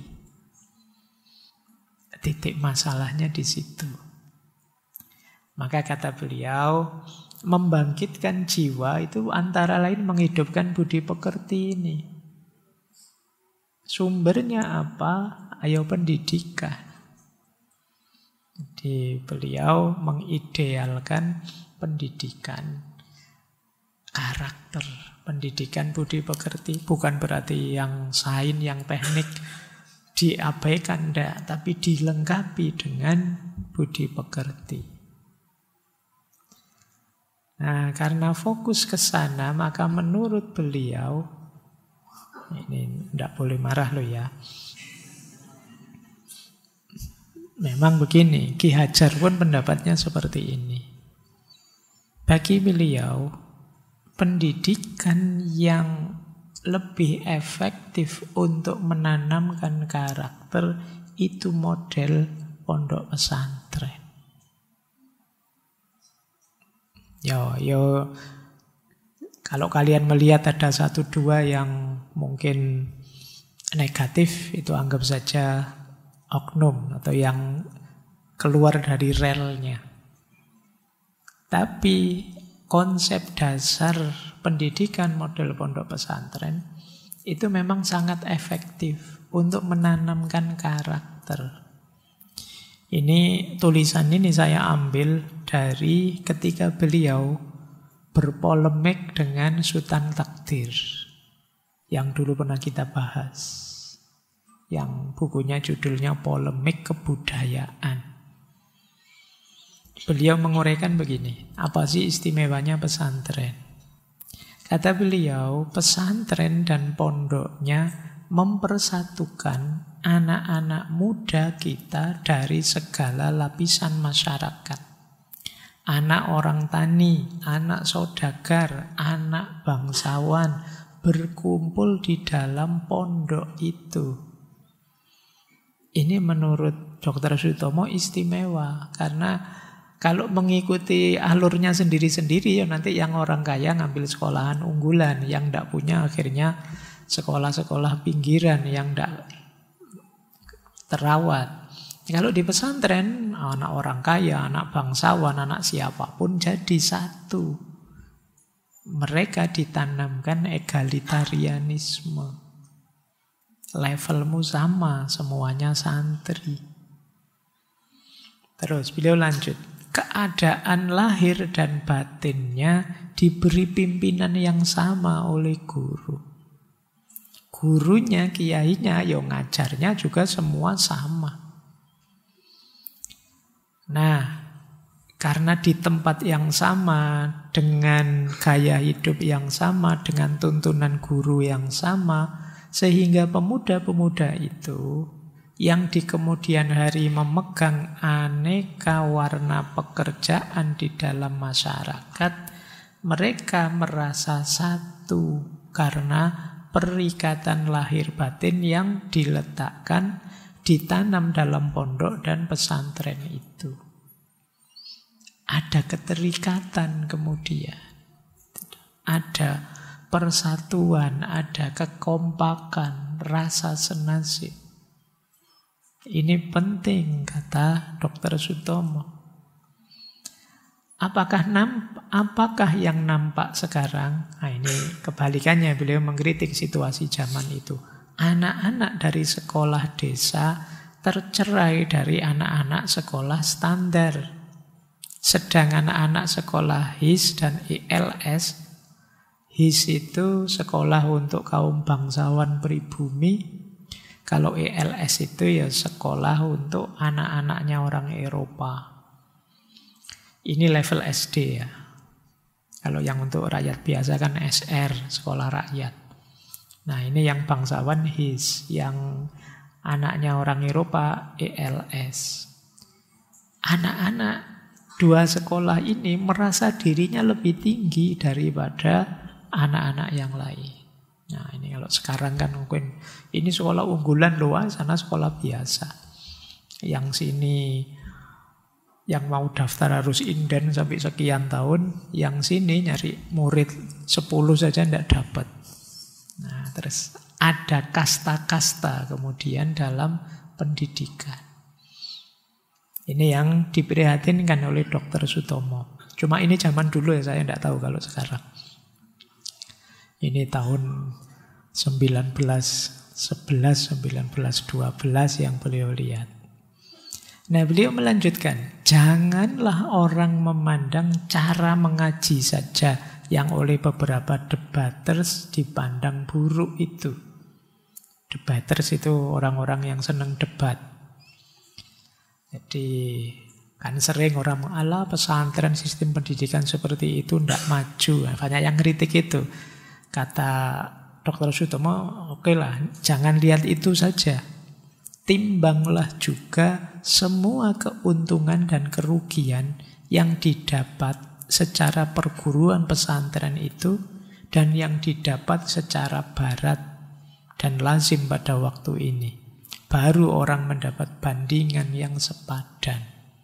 Titik masalahnya di situ. Maka kata beliau, membangkitkan jiwa itu antara lain menghidupkan budi pekerti ini. Sumbernya apa? Ayo pendidikan. Jadi beliau mengidealkan pendidikan karakter, pendidikan budi pekerti. Bukan berarti yang sains, yang teknik diabaikan, enggak, tapi dilengkapi dengan budi pekerti. Nah, karena fokus ke sana, maka menurut beliau, ini tidak boleh marah loh ya. Memang begini, Ki Hajar pun pendapatnya seperti ini. Bagi beliau, pendidikan yang lebih efektif untuk menanamkan karakter itu model pondok pesantren. Yo, kalau kalian melihat ada satu dua yang mungkin negatif, itu anggap saja oknum atau yang keluar dari relnya. Tapi konsep dasar pendidikan model pondok pesantren itu memang sangat efektif untuk menanamkan karakter. Ini tulisan ini saya ambil dari ketika beliau berpolemik dengan Sultan Takdir yang dulu pernah kita bahas, yang bukunya judulnya Polemik Kebudayaan. Beliau menguraikan begini, apa sih istimewanya pesantren? Kata beliau, pesantren dan pondoknya mempersatukan anak-anak muda kita dari segala lapisan masyarakat. Anak orang tani, anak saudagar, anak bangsawan berkumpul di dalam pondok itu. Ini menurut Dr. Sutomo istimewa, karena kalau mengikuti alurnya sendiri-sendiri, ya nanti yang orang kaya ngambil sekolahan unggulan, yang tidak punya akhirnya sekolah-sekolah pinggiran yang tidak terawat. Kalau di pesantren, anak orang kaya, anak bangsawan, anak siapapun jadi satu. Mereka ditanamkan egalitarianisme. Levelmu sama, semuanya santri. Terus beliau lanjut. Keadaan lahir dan batinnya diberi pimpinan yang sama oleh guru. Gurunya, kiainya, ya ngajarnya juga semua sama. Nah, karena di tempat yang sama, dengan gaya hidup yang sama, dengan tuntunan guru yang sama, sehingga pemuda-pemuda itu yang di kemudian hari memegang aneka warna pekerjaan di dalam masyarakat, mereka merasa satu karena perikatan lahir batin yang diletakkan, ditanam dalam pondok dan pesantren itu. Ada keterikatan kemudian. Ada persatuan, ada kekompakan, rasa senasib. Ini penting, kata Dr. Sutomo. Apakah yang nampak sekarang? Nah, ini kebalikannya, beliau mengkritik situasi zaman itu. Anak-anak dari sekolah desa tercerai dari anak-anak sekolah standar. Sedang anak-anak sekolah HIS dan ILS HIS itu sekolah untuk kaum bangsawan pribumi. Kalau ELS itu ya sekolah untuk anak-anaknya orang Eropa. Ini level SD ya. Kalau yang untuk rakyat biasa kan SR, sekolah rakyat. Nah ini yang bangsawan HIS, yang anaknya orang Eropa ELS. Anak-anak dua sekolah ini merasa dirinya lebih tinggi daripada anak-anak yang lain. Nah ini kalau sekarang kan mungkin ini sekolah unggulan loh, sana sekolah biasa. Yang sini yang mau daftar harus inden sampai sekian tahun, yang sini nyari murid 10 saja tidak dapat. Nah terus ada kasta-kasta kemudian dalam pendidikan. Ini yang diprihatinkan oleh Dr. Sutomo. Cuma ini zaman dulu ya, saya tidak tahu kalau sekarang. Ini tahun 1911, 1912 yang beliau lihat. Nah beliau melanjutkan, janganlah orang memandang cara mengaji saja yang oleh beberapa debaters dipandang buruk itu. Debaters itu orang-orang yang senang debat. Jadi kan sering orang ala pesantren sistem pendidikan seperti itu tidak maju. Banyak yang kritik itu. Kata Dr. Sutomo, oke lah, jangan lihat itu saja. Timbanglah juga semua keuntungan dan kerugian yang didapat secara perguruan pesantren itu dan yang didapat secara barat dan lazim pada waktu ini. Baru orang mendapat bandingan yang sepadan.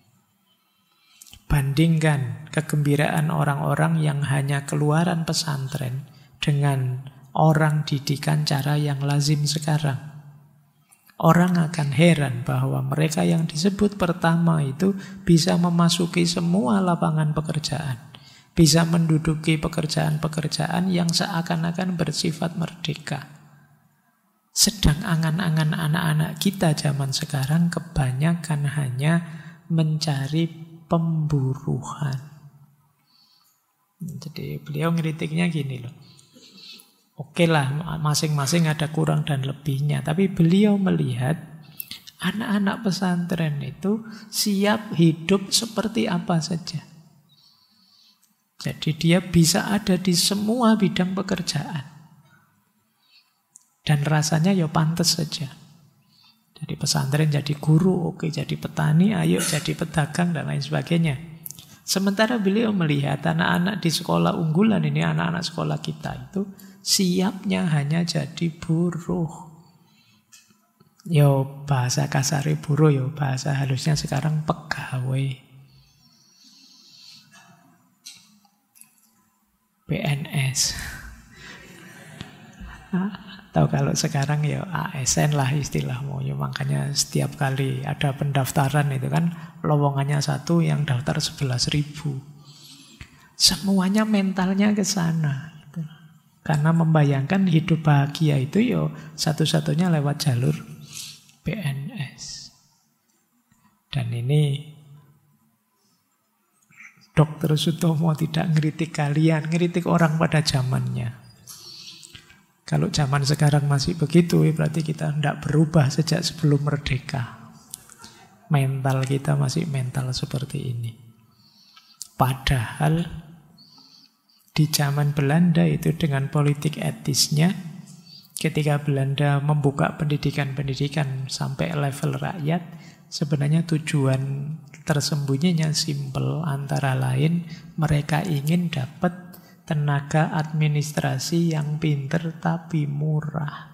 Bandingkan kegembiraan orang-orang yang hanya keluaran pesantren dengan orang didikan cara yang lazim sekarang. Orang akan heran bahwa mereka yang disebut pertama itu bisa memasuki semua lapangan pekerjaan. Bisa menduduki pekerjaan-pekerjaan yang seakan-akan bersifat merdeka. Sedang angan-angan anak-anak kita zaman sekarang kebanyakan hanya mencari pemburuan. Jadi beliau ngeritiknya gini loh. Oke lah, masing-masing ada kurang dan lebihnya. Tapi beliau melihat anak-anak pesantren itu siap hidup seperti apa saja. Jadi dia bisa ada di semua bidang pekerjaan. Dan rasanya ya pantas saja. Jadi pesantren jadi guru, oke, jadi petani, ayo jadi pedagang dan lain sebagainya. Sementara beliau melihat anak-anak di sekolah unggulan ini, anak-anak sekolah kita itu siapnya hanya jadi buruh. Yo bahasa kasari buruh, yo bahasa halusnya sekarang pegawai. PNS. Atau kalau sekarang ya ASN lah istilahmu. Ya, makanya setiap kali ada pendaftaran itu kan lowongannya 1 yang daftar 11.000. Semuanya mentalnya ke sana. Gitu. Karena membayangkan hidup bahagia itu ya satu-satunya lewat jalur PNS. Dan ini Dr. Sutomo tidak ngeritik kalian, ngeritik orang pada zamannya. Kalau zaman sekarang masih begitu, berarti kita tidak berubah sejak sebelum merdeka. Mental kita masih mental seperti ini. Padahal di zaman Belanda itu dengan politik etisnya, ketika Belanda membuka pendidikan-pendidikan sampai level rakyat, sebenarnya tujuan tersembunyinya simpel, antara lain mereka ingin dapat tenaga administrasi yang pinter tapi murah.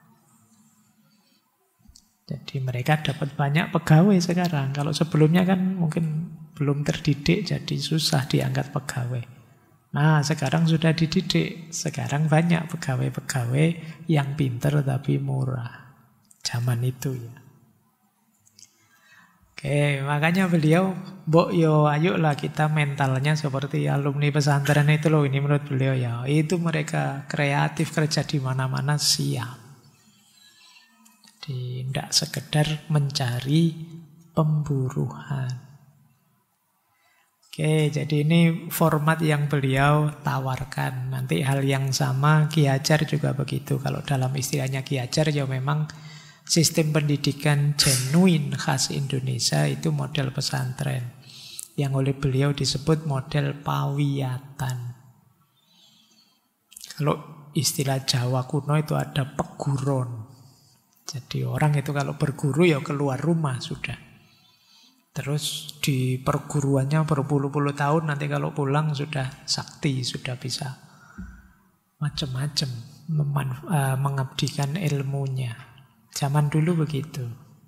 Jadi mereka dapat banyak pegawai sekarang. Kalau sebelumnya kan mungkin belum terdidik, jadi susah diangkat pegawai. Nah sekarang sudah dididik, sekarang banyak pegawai-pegawai yang pinter tapi murah. Zaman itu ya. Oke, makanya beliau, mbok yo ayolah kita mentalnya seperti alumni pesantren itu loh. Ini menurut beliau ya, itu mereka kreatif, kerja di mana-mana siap. Jadi tidak sekedar mencari pemburuan. Oke, jadi ini format yang beliau tawarkan. Nanti hal yang sama Ki Hajar juga begitu. Kalau dalam istilahnya Ki Hajar ya memang sistem pendidikan genuine khas Indonesia itu model pesantren. Yang oleh beliau disebut model pawiyatan. Kalau istilah Jawa kuno itu ada peguron. Jadi orang itu kalau berguru ya keluar rumah sudah. Terus di perguruannya berpuluh-puluh tahun, nanti kalau pulang sudah sakti, sudah bisa macam-macam mengabdikan ilmunya. Zaman dulu begitu.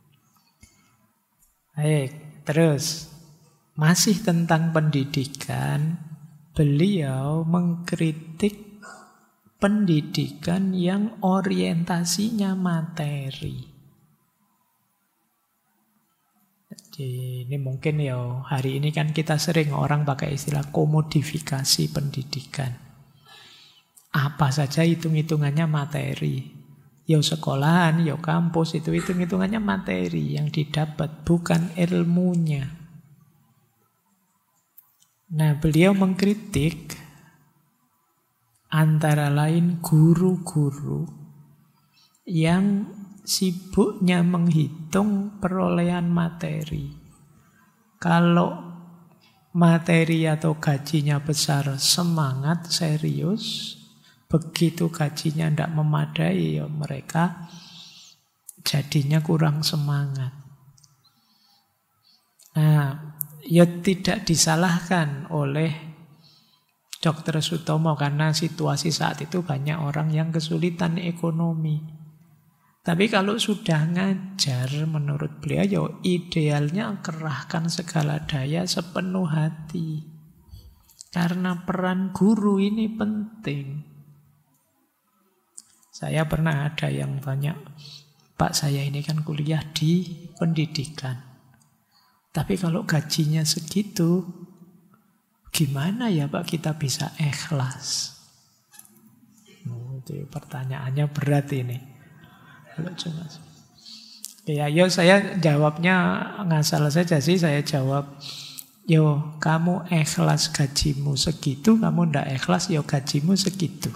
Baik, terus masih tentang pendidikan, beliau mengkritik pendidikan yang orientasinya materi. Ini mungkin ya hari ini kan kita sering orang pakai istilah komodifikasi pendidikan. Apa saja hitung-hitungannya materi. Ya sekolahan, ya kampus itu hitung-hitungannya materi yang didapat, bukan ilmunya. Nah, beliau mengkritik antara lain guru-guru yang sibuknya menghitung perolehan materi. Kalau materi atau gajinya besar, semangat, serius. Begitu gajinya tidak memadai, ya mereka jadinya kurang semangat. Nah, ya tidak disalahkan oleh Dr. Sutomo karena situasi saat itu banyak orang yang kesulitan ekonomi. Tapi kalau sudah ngajar, menurut beliau, ya idealnya kerahkan segala daya sepenuh hati. Karena peran guru ini penting. Saya pernah ada yang banyak, Pak saya ini kan kuliah di pendidikan. Tapi kalau gajinya segitu, gimana ya Pak kita bisa ikhlas? Itu pertanyaannya berat ini. Ya, saya jawabnya ngasal saja sih. Saya jawab, yo kamu ikhlas gajimu segitu, kamu ndak ikhlas, yo gajimu segitu.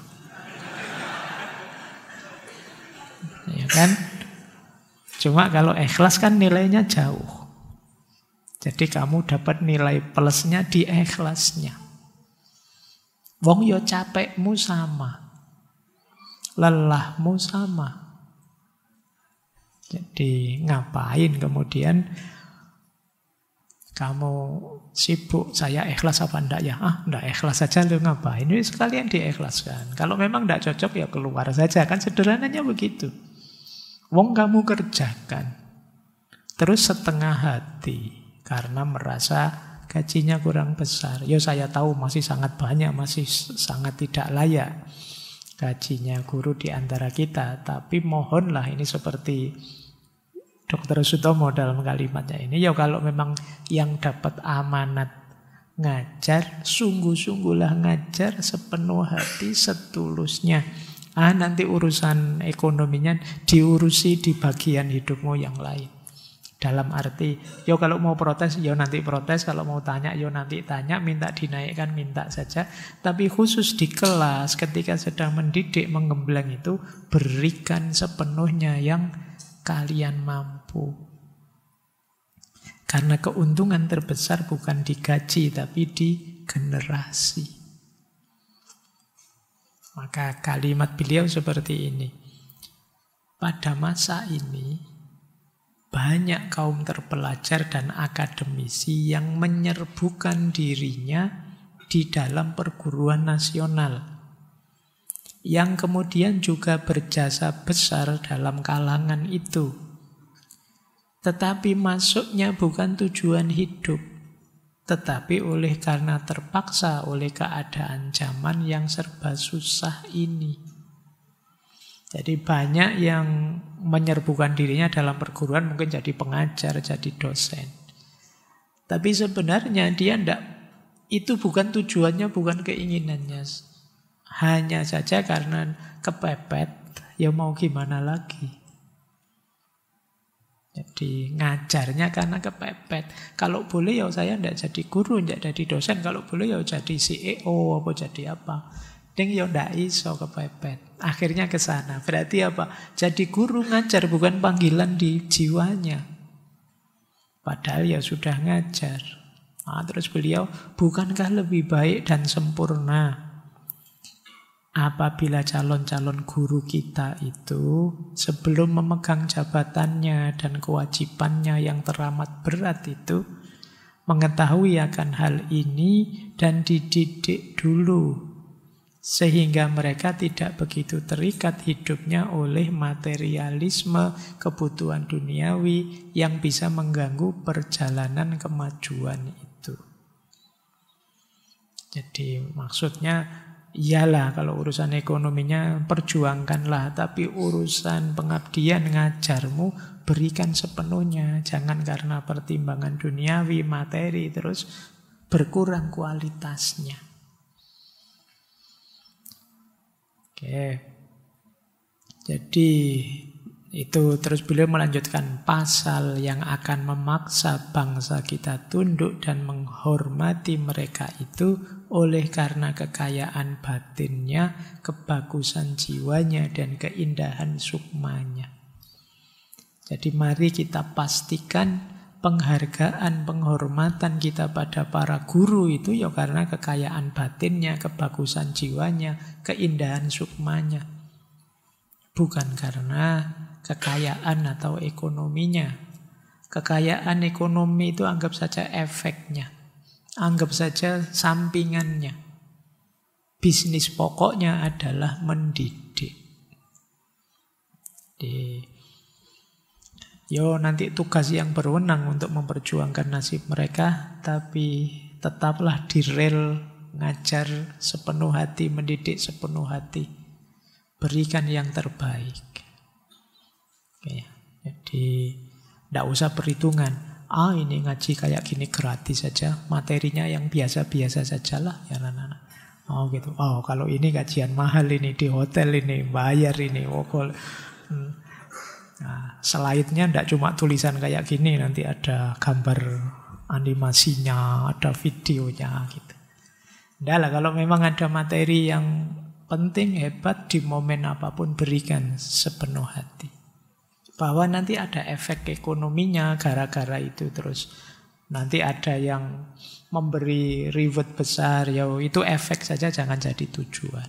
Ya kan? Cuma kalau ikhlas kan nilainya jauh. Jadi kamu dapat nilai plusnya di ikhlasnya. Wong yo capekmu sama, lelahmu sama. Jadi ngapain kemudian kamu sibuk, saya ikhlas apa enggak ya? Enggak ikhlas saja lu ngapain? Ini sekalian diikhlaskan. Kalau memang enggak cocok ya keluar saja. Kan sederhananya begitu. Wong kamu kerjakan. Terus setengah hati. Karena merasa gajinya kurang besar. Ya saya tahu masih sangat banyak, masih sangat tidak layak gajinya guru di antara kita. Tapi mohonlah ini seperti Dr. Sutomo dalam kalimatnya ini, ya kalau memang yang dapat amanat ngajar, sungguh-sungguhlah ngajar sepenuh hati, setulusnya. Nanti urusan ekonominya diurusi di bagian hidupmu yang lain. Dalam arti, ya kalau mau protes, ya nanti protes. Kalau mau tanya, ya nanti tanya. Minta dinaikkan, minta saja. Tapi khusus di kelas, ketika sedang mendidik, menggembleng itu, berikan sepenuhnya yang kalian mampu. Karena keuntungan terbesar bukan di gaji, tapi di generasi. Maka kalimat beliau seperti ini. Pada masa ini, banyak kaum terpelajar dan akademisi yang menyerbukan dirinya di dalam perguruan nasional. Yang kemudian juga berjasa besar dalam kalangan itu. Tetapi masuknya bukan tujuan hidup, tetapi karena terpaksa oleh keadaan zaman yang serba susah ini. Jadi banyak yang menyerbukan dirinya dalam perguruan, mungkin jadi pengajar, jadi dosen. Tapi sebenarnya dia itu bukan tujuannya, bukan keinginannya. Hanya saja karena kepepet, ya mau gimana lagi. Jadi ngajarnya karena kepepet. Kalau boleh ya saya tidak jadi guru, tidak jadi dosen. Kalau boleh ya jadi CEO apa jadi apa. Ding ya tidak iso kepepet. Akhirnya ke sana. Berarti apa? Jadi guru ngajar bukan panggilan di jiwanya. Padahal ya sudah ngajar. Nah, terus beliau, bukankah lebih baik dan sempurna apabila calon-calon guru kita itu sebelum memegang jabatannya dan kewajibannya yang teramat berat itu mengetahui akan hal ini dan dididik dulu sehingga mereka tidak begitu terikat hidupnya oleh materialisme, kebutuhan duniawi yang bisa mengganggu perjalanan kemajuan itu. Jadi maksudnya iyalah kalau urusan ekonominya perjuangkanlah, tapi urusan pengabdian ngajarmu berikan sepenuhnya. Jangan karena pertimbangan duniawi, materi terus berkurang kualitasnya. Oke. Jadi itu terus beliau melanjutkan pasal yang akan memaksa bangsa kita tunduk dan menghormati mereka itu oleh karena kekayaan batinnya, kebagusan jiwanya, dan keindahan sukmanya. Jadi mari kita pastikan penghargaan, penghormatan kita pada para guru itu ya karena kekayaan batinnya, kebagusan jiwanya, keindahan sukmanya. Bukan karena kekayaan atau ekonominya. Kekayaan ekonomi itu anggap saja efeknya. Anggap saja sampingannya. Bisnis pokoknya adalah mendidik. Nanti tugas yang berwenang untuk memperjuangkan nasib mereka, tapi tetaplah di rel ngajar sepenuh hati, mendidik sepenuh hati. Berikan yang terbaik. Oke, jadi tidak usah perhitungan. Ini ngaji kayak gini gratis saja, materinya yang biasa-biasa sajalah ya anak-anak. Gitu. Kalau ini kajian mahal ini di hotel ini bayar ini. Nah, slide-nya tidak cuma tulisan kayak gini, nanti ada gambar animasinya, ada videonya gitu. Tidak lah, kalau memang ada materi yang penting, hebat, di momen apapun berikan sepenuh hati. Bahwa nanti ada efek ekonominya gara-gara itu, terus nanti ada yang memberi reward besar, itu efek saja, jangan jadi tujuan.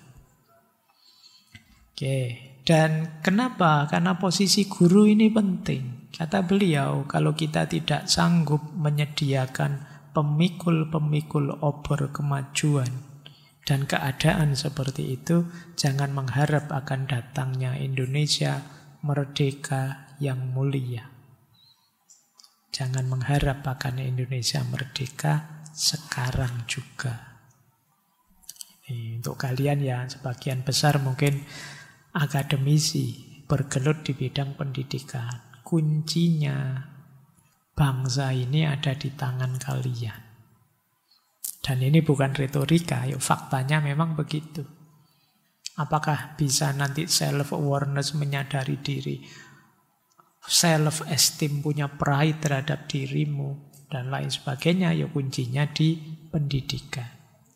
Oke. Dan kenapa? Karena posisi guru ini penting. Kata beliau, kalau kita tidak sanggup menyediakan pemikul-pemikul obor kemajuan dan keadaan seperti itu, jangan mengharap akan datangnya Indonesia merdeka yang mulia. Jangan mengharap akan Indonesia merdeka sekarang juga. Ini untuk kalian ya, sebagian besar mungkin akademisi bergelut di bidang pendidikan. Kuncinya bangsa ini ada di tangan kalian. Dan ini bukan retorika, faktanya memang begitu. Apakah bisa nanti self-awareness, menyadari diri, self-esteem, punya pride terhadap dirimu, dan lain sebagainya, kuncinya di pendidikan.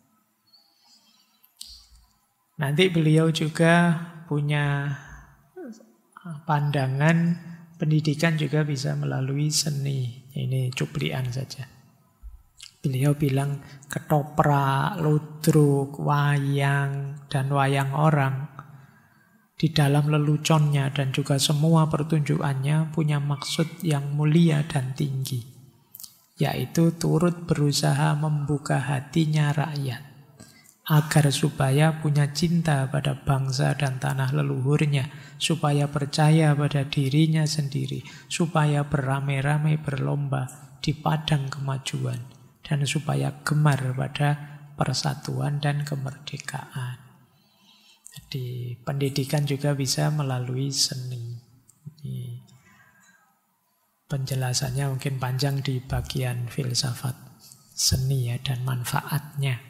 Nanti beliau juga punya pandangan pendidikan juga bisa melalui seni. Ini cuplikan saja. Beliau bilang ketoprak, ludruk, wayang, dan wayang orang di dalam leluconnya dan juga semua pertunjukannya punya maksud yang mulia dan tinggi, yaitu turut berusaha membuka hatinya rakyat agar supaya punya cinta pada bangsa dan tanah leluhurnya, supaya percaya pada dirinya sendiri, supaya beramai-ramai berlomba di padang kemajuan, dan supaya gemar pada persatuan dan kemerdekaan. Jadi pendidikan juga bisa melalui seni. Ini penjelasannya mungkin panjang di bagian filsafat seni ya, dan manfaatnya.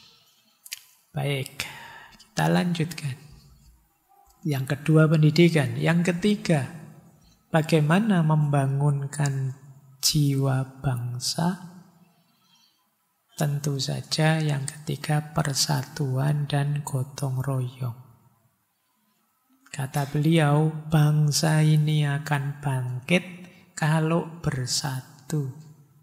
Baik, kita lanjutkan. Yang kedua pendidikan. Yang ketiga, Bagaimana membangunkan jiwa bangsa? Tentu saja yang ketiga persatuan dan gotong royong. Kata beliau, bangsa ini akan bangkit kalau bersatu.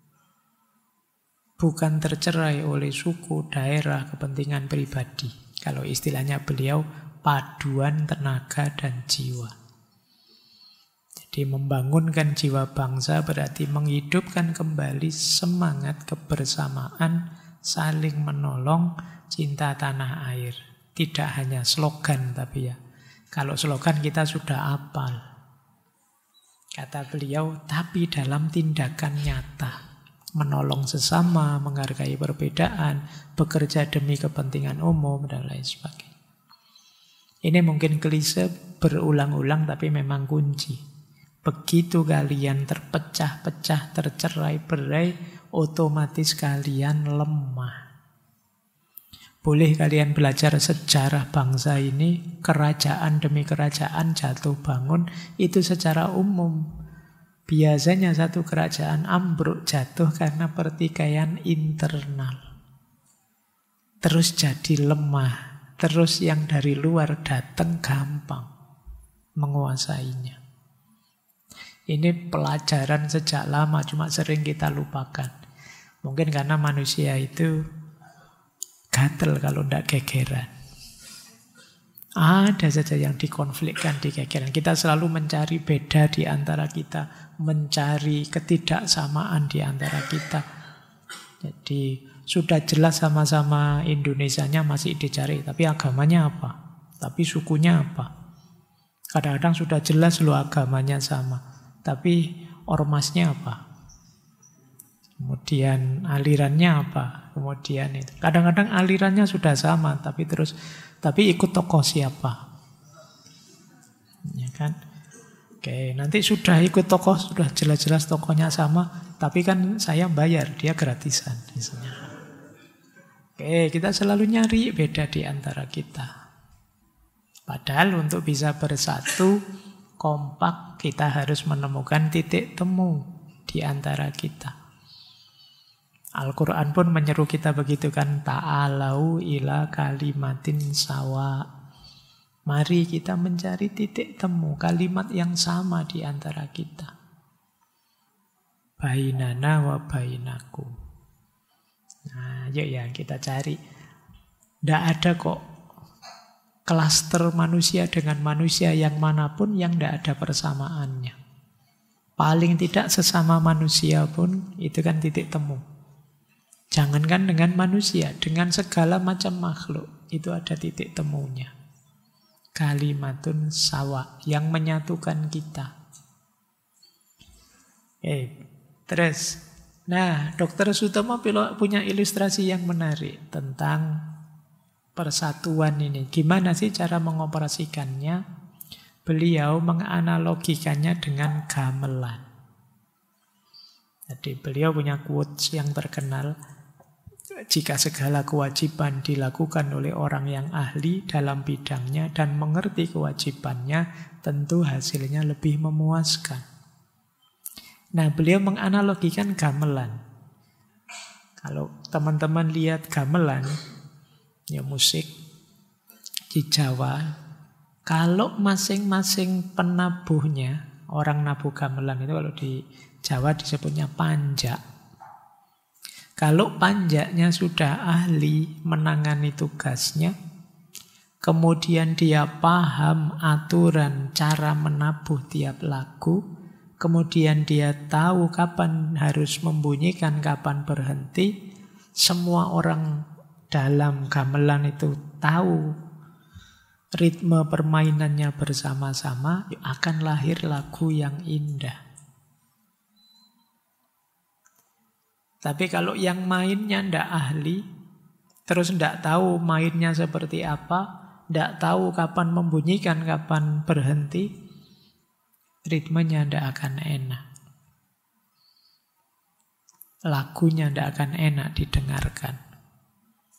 Bukan tercerai oleh suku, daerah, kepentingan pribadi. Kalau istilahnya beliau, paduan tenaga dan jiwa. Jadi membangunkan jiwa bangsa berarti menghidupkan kembali semangat kebersamaan, saling menolong, cinta tanah air. Tidak hanya slogan tapi ya. Kalau slogan kita sudah hafal. Kata beliau, tapi dalam tindakan nyata. Menolong sesama, menghargai perbedaan, bekerja demi kepentingan umum, dan lain sebagainya. Ini mungkin klise berulang-ulang tapi memang kunci. Begitu kalian terpecah-pecah, tercerai-berai, otomatis kalian lemah. Boleh kalian belajar sejarah bangsa ini, kerajaan demi kerajaan jatuh bangun, itu secara umum. Biasanya satu kerajaan ambruk jatuh karena pertikaian internal. Terus jadi lemah, terus yang dari luar datang gampang menguasainya. Ini pelajaran sejak lama, cuma sering kita lupakan. Mungkin karena manusia itu gatel kalau tidak gegeran. Ada saja yang dikonflikkan, digegeran. Kita selalu mencari beda di antara kita, mencari ketidaksamaan di antara kita. Jadi sudah jelas sama-sama Indonesianya masih dicari, tapi agamanya apa? Tapi sukunya apa? Kadang-kadang sudah jelas loh agamanya sama, tapi ormasnya apa? Kemudian alirannya apa? Kemudian itu. Kadang-kadang alirannya sudah sama, tapi ikut tokoh siapa? Ya kan? Oke, nanti sudah ikut tokoh, sudah jelas-jelas tokohnya sama, tapi kan saya bayar, dia gratisan misalnya. Oke, kita selalu nyari beda di antara kita. Padahal untuk bisa bersatu, kompak, kita harus menemukan titik temu di antara kita. Al-Quran pun menyeru kita begitu kan, ta'alau ila kalimatin sawa. Mari kita mencari titik temu, kalimat yang sama di antara kita. Bainana wa bainakum. Nah, yuk ya kita cari. Tidak ada kok klaster manusia dengan manusia yang manapun yang tidak ada persamaannya. Paling tidak sesama manusia pun itu kan titik temu. Jangankan dengan manusia, dengan segala macam makhluk itu ada titik temunya. Kalimatun sawa yang menyatukan kita. Terus, nah Dr. Sutomo punya ilustrasi yang menarik tentang persatuan ini. Gimana sih cara mengoperasikannya? Beliau menganalogikannya dengan gamelan. Jadi beliau punya quotes yang terkenal. Jika segala kewajiban dilakukan oleh orang yang ahli dalam bidangnya dan mengerti kewajibannya, tentu hasilnya lebih memuaskan. Nah, beliau menganalogikan gamelan. Kalau teman-teman lihat gamelan, ya musik di Jawa, kalau masing-masing penabuhnya, orang nabuh gamelan itu kalau di Jawa disebutnya panjak. Kalau panjaknya sudah ahli menangani tugasnya, kemudian dia paham aturan cara menabuh tiap lagu, kemudian dia tahu kapan harus membunyikan, kapan berhenti, semua orang dalam gamelan itu tahu ritme permainannya bersama-sama, akan lahir lagu yang indah. Tapi kalau yang mainnya ndak ahli, terus ndak tahu mainnya seperti apa, ndak tahu kapan membunyikan, kapan berhenti, ritmenya ndak akan enak. Lagunya ndak akan enak didengarkan.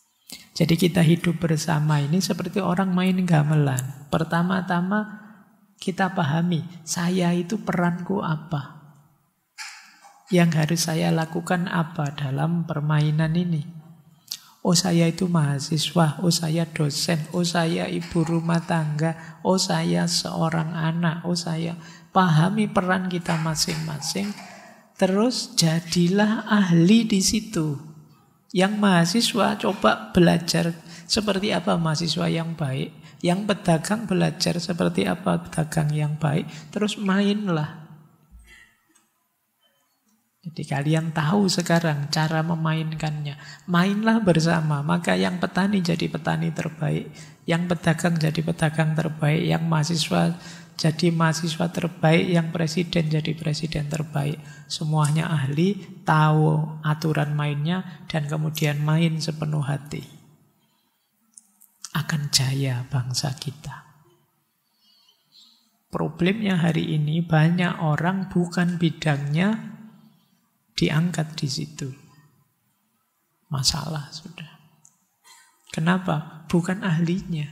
Jadi kita hidup bersama ini seperti orang main gamelan. Pertama-tama kita pahami, saya itu peranku apa? Yang harus saya lakukan apa dalam permainan ini? Oh saya itu mahasiswa, oh saya dosen, oh saya ibu rumah tangga, oh saya seorang anak, oh saya... Pahami peran kita masing-masing, terus jadilah ahli di situ. Yang mahasiswa coba belajar seperti apa mahasiswa yang baik. Yang pedagang belajar seperti apa pedagang yang baik. Terus mainlah. Jadi kalian tahu sekarang cara memainkannya. Mainlah bersama. Maka yang petani jadi petani terbaik. Yang pedagang jadi pedagang terbaik. Yang mahasiswa jadi mahasiswa terbaik, yang presiden jadi presiden terbaik. Semuanya ahli, tahu aturan mainnya, dan kemudian main sepenuh hati. Akan jaya bangsa kita. Problemnya hari ini banyak orang bukan bidangnya diangkat di situ. Masalah sudah. Kenapa? Bukan ahlinya.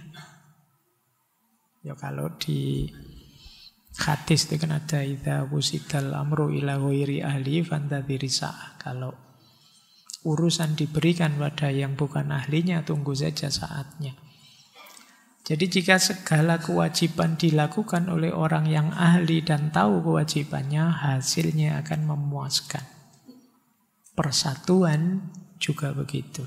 Ya kalau di hadis itu kan ada idza wusidal amru ila ghairi ahli fantadhiri sa'ah. Kalau urusan diberikan pada yang bukan ahlinya, tunggu saja saatnya. Jadi jika segala kewajiban dilakukan oleh orang yang ahli dan tahu kewajibannya, hasilnya akan memuaskan. Persatuan juga begitu.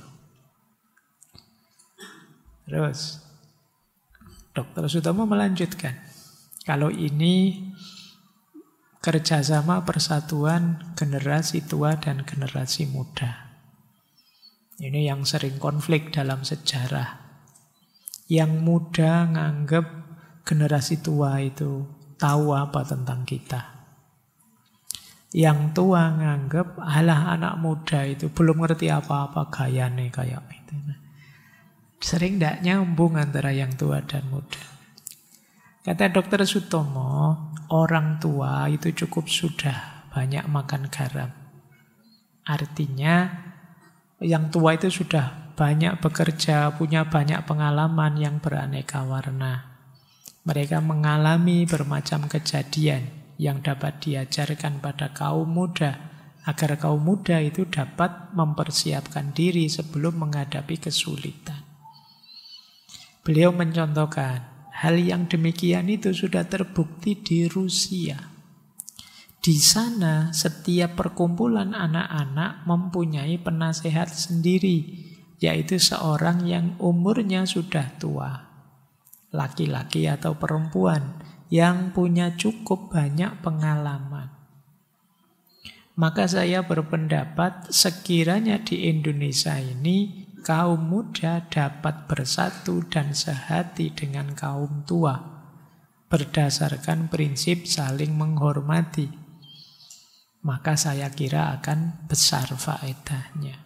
Terus Dr. Sutomo melanjutkan. Kalau ini kerjasama persatuan generasi tua dan generasi muda. Ini yang sering konflik dalam sejarah. Yang muda nganggep generasi tua itu tahu apa tentang kita. Yang tua nganggep alah anak muda itu belum ngerti apa-apa gayane kayak itu. Sering tidak nyambung antara yang tua dan muda. Kata Dr. Sutomo, orang tua itu cukup sudah banyak makan garam. Artinya yang tua itu sudah banyak bekerja, punya banyak pengalaman yang beraneka warna. Mereka mengalami bermacam kejadian yang dapat diajarkan pada kaum muda, agar kaum muda itu dapat mempersiapkan diri sebelum menghadapi kesulitan. Beliau mencontohkan, hal yang demikian itu sudah terbukti di Rusia. Di sana setiap perkumpulan anak-anak mempunyai penasehat sendiri, yaitu seorang yang umurnya sudah tua, laki-laki atau perempuan, yang punya cukup banyak pengalaman. Maka saya berpendapat sekiranya di Indonesia ini kaum muda dapat bersatu dan sehati dengan kaum tua berdasarkan prinsip saling menghormati, maka saya kira akan besar faedahnya.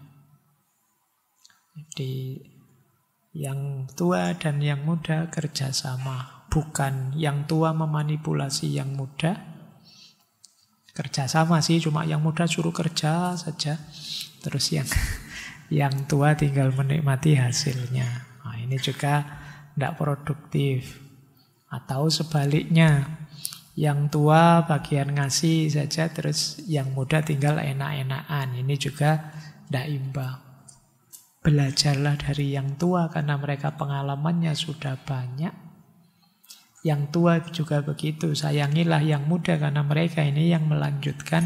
Jadi yang tua dan yang muda kerjasama, bukan yang tua memanipulasi yang muda. Kerjasama sih, cuma yang muda suruh kerja saja, terus yang tua tinggal menikmati hasilnya. Nah, ini juga tidak produktif. Atau sebaliknya, yang tua bagian ngasih saja, terus yang muda tinggal enak-enakan. Ini juga tidak imbang. Belajarlah dari yang tua karena mereka pengalamannya sudah banyak. Yang tua juga begitu, sayangilah yang muda karena mereka ini yang melanjutkan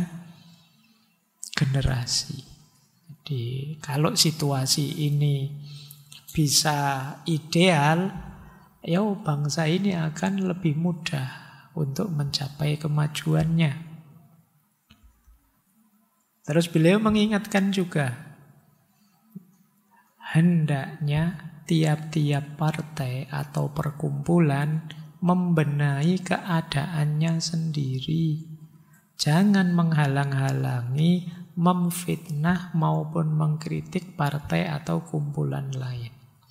generasi. Jadi kalau situasi ini bisa ideal, ya bangsa ini akan lebih mudah untuk mencapai kemajuannya. Terus beliau mengingatkan juga, hendaknya tiap-tiap partai atau perkumpulan membenahi keadaannya sendiri. Jangan menghalang-halangi, memfitnah maupun mengkritik partai atau kumpulan lain.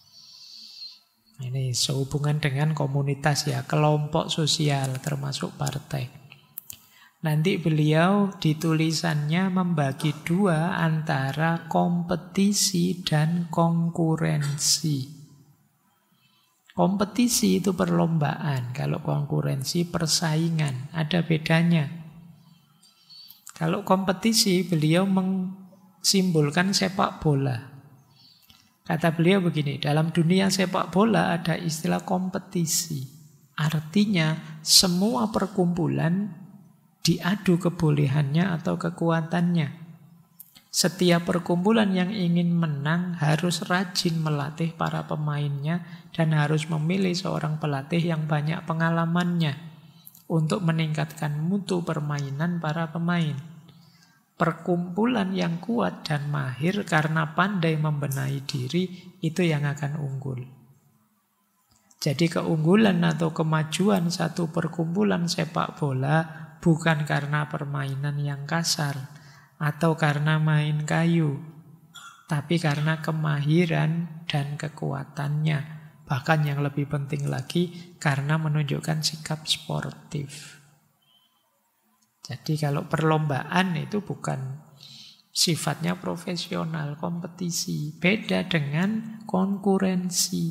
Ini sehubungan dengan komunitas ya, kelompok sosial termasuk partai. Nanti beliau di tulisannya membagi dua antara kompetisi dan konkurensi. Kompetisi itu perlombaan, kalau konkurensi persaingan, ada bedanya. Kalau kompetisi beliau simbolkan sepak bola. Kata beliau begini, dalam dunia sepak bola ada istilah kompetisi. Artinya semua perkumpulan diadu kebolehannya atau kekuatannya. Setiap perkumpulan yang ingin menang harus rajin melatih para pemainnya dan harus memilih seorang pelatih yang banyak pengalamannya untuk meningkatkan mutu permainan para pemain. Perkumpulan yang kuat dan mahir karena pandai membenahi diri, itu yang akan unggul. Jadi keunggulan atau kemajuan satu perkumpulan sepak bola bukan karena permainan yang kasar atau karena main kayu, tapi karena kemahiran dan kekuatannya. Bahkan yang lebih penting lagi, karena menunjukkan sikap sportif. Jadi kalau perlombaan itu bukan sifatnya profesional, kompetisi. Beda dengan konkurensi.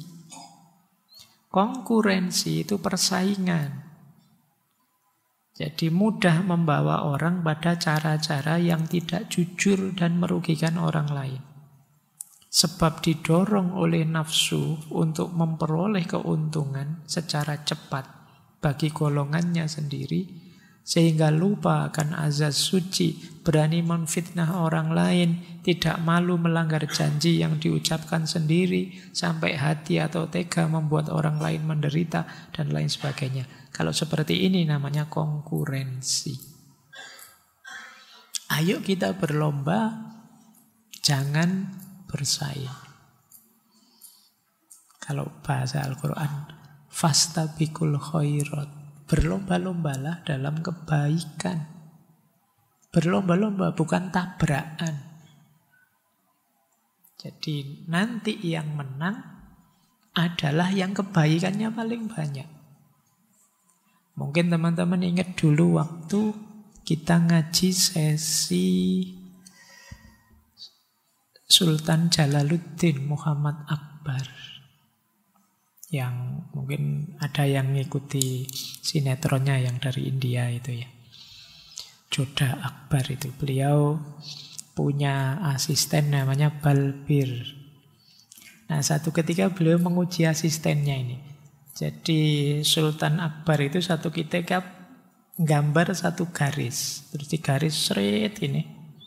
Konkurensi itu persaingan. Jadi mudah membawa orang pada cara-cara yang tidak jujur dan merugikan orang lain. Sebab didorong oleh nafsu untuk memperoleh keuntungan secara cepat bagi golongannya sendiri, sehingga lupa akan azas suci, berani menfitnah orang lain, tidak malu melanggar janji yang diucapkan sendiri, sampai hati atau tega membuat orang lain menderita, dan lain sebagainya. Kalau seperti ini namanya konkurensi. Ayo kita berlomba, jangan bersaing. Kalau bahasa Al-Quran, fastabiqul khairat, berlomba-lombalah dalam kebaikan. Berlomba-lomba bukan tabrakan. Jadi nanti yang menang adalah yang kebaikannya paling banyak. Mungkin teman-teman ingat dulu waktu kita ngaji sesi Sultan Jalaluddin Muhammad Akbar. Yang mungkin ada yang ngikuti sinetronnya yang dari India itu ya. Jodha Akbar itu. Beliau punya asisten namanya Balbir. Nah, satu ketika beliau menguji asistennya ini. Jadi Sultan Akbar itu satu ketika gambar satu garis. Terus di garis seret ini.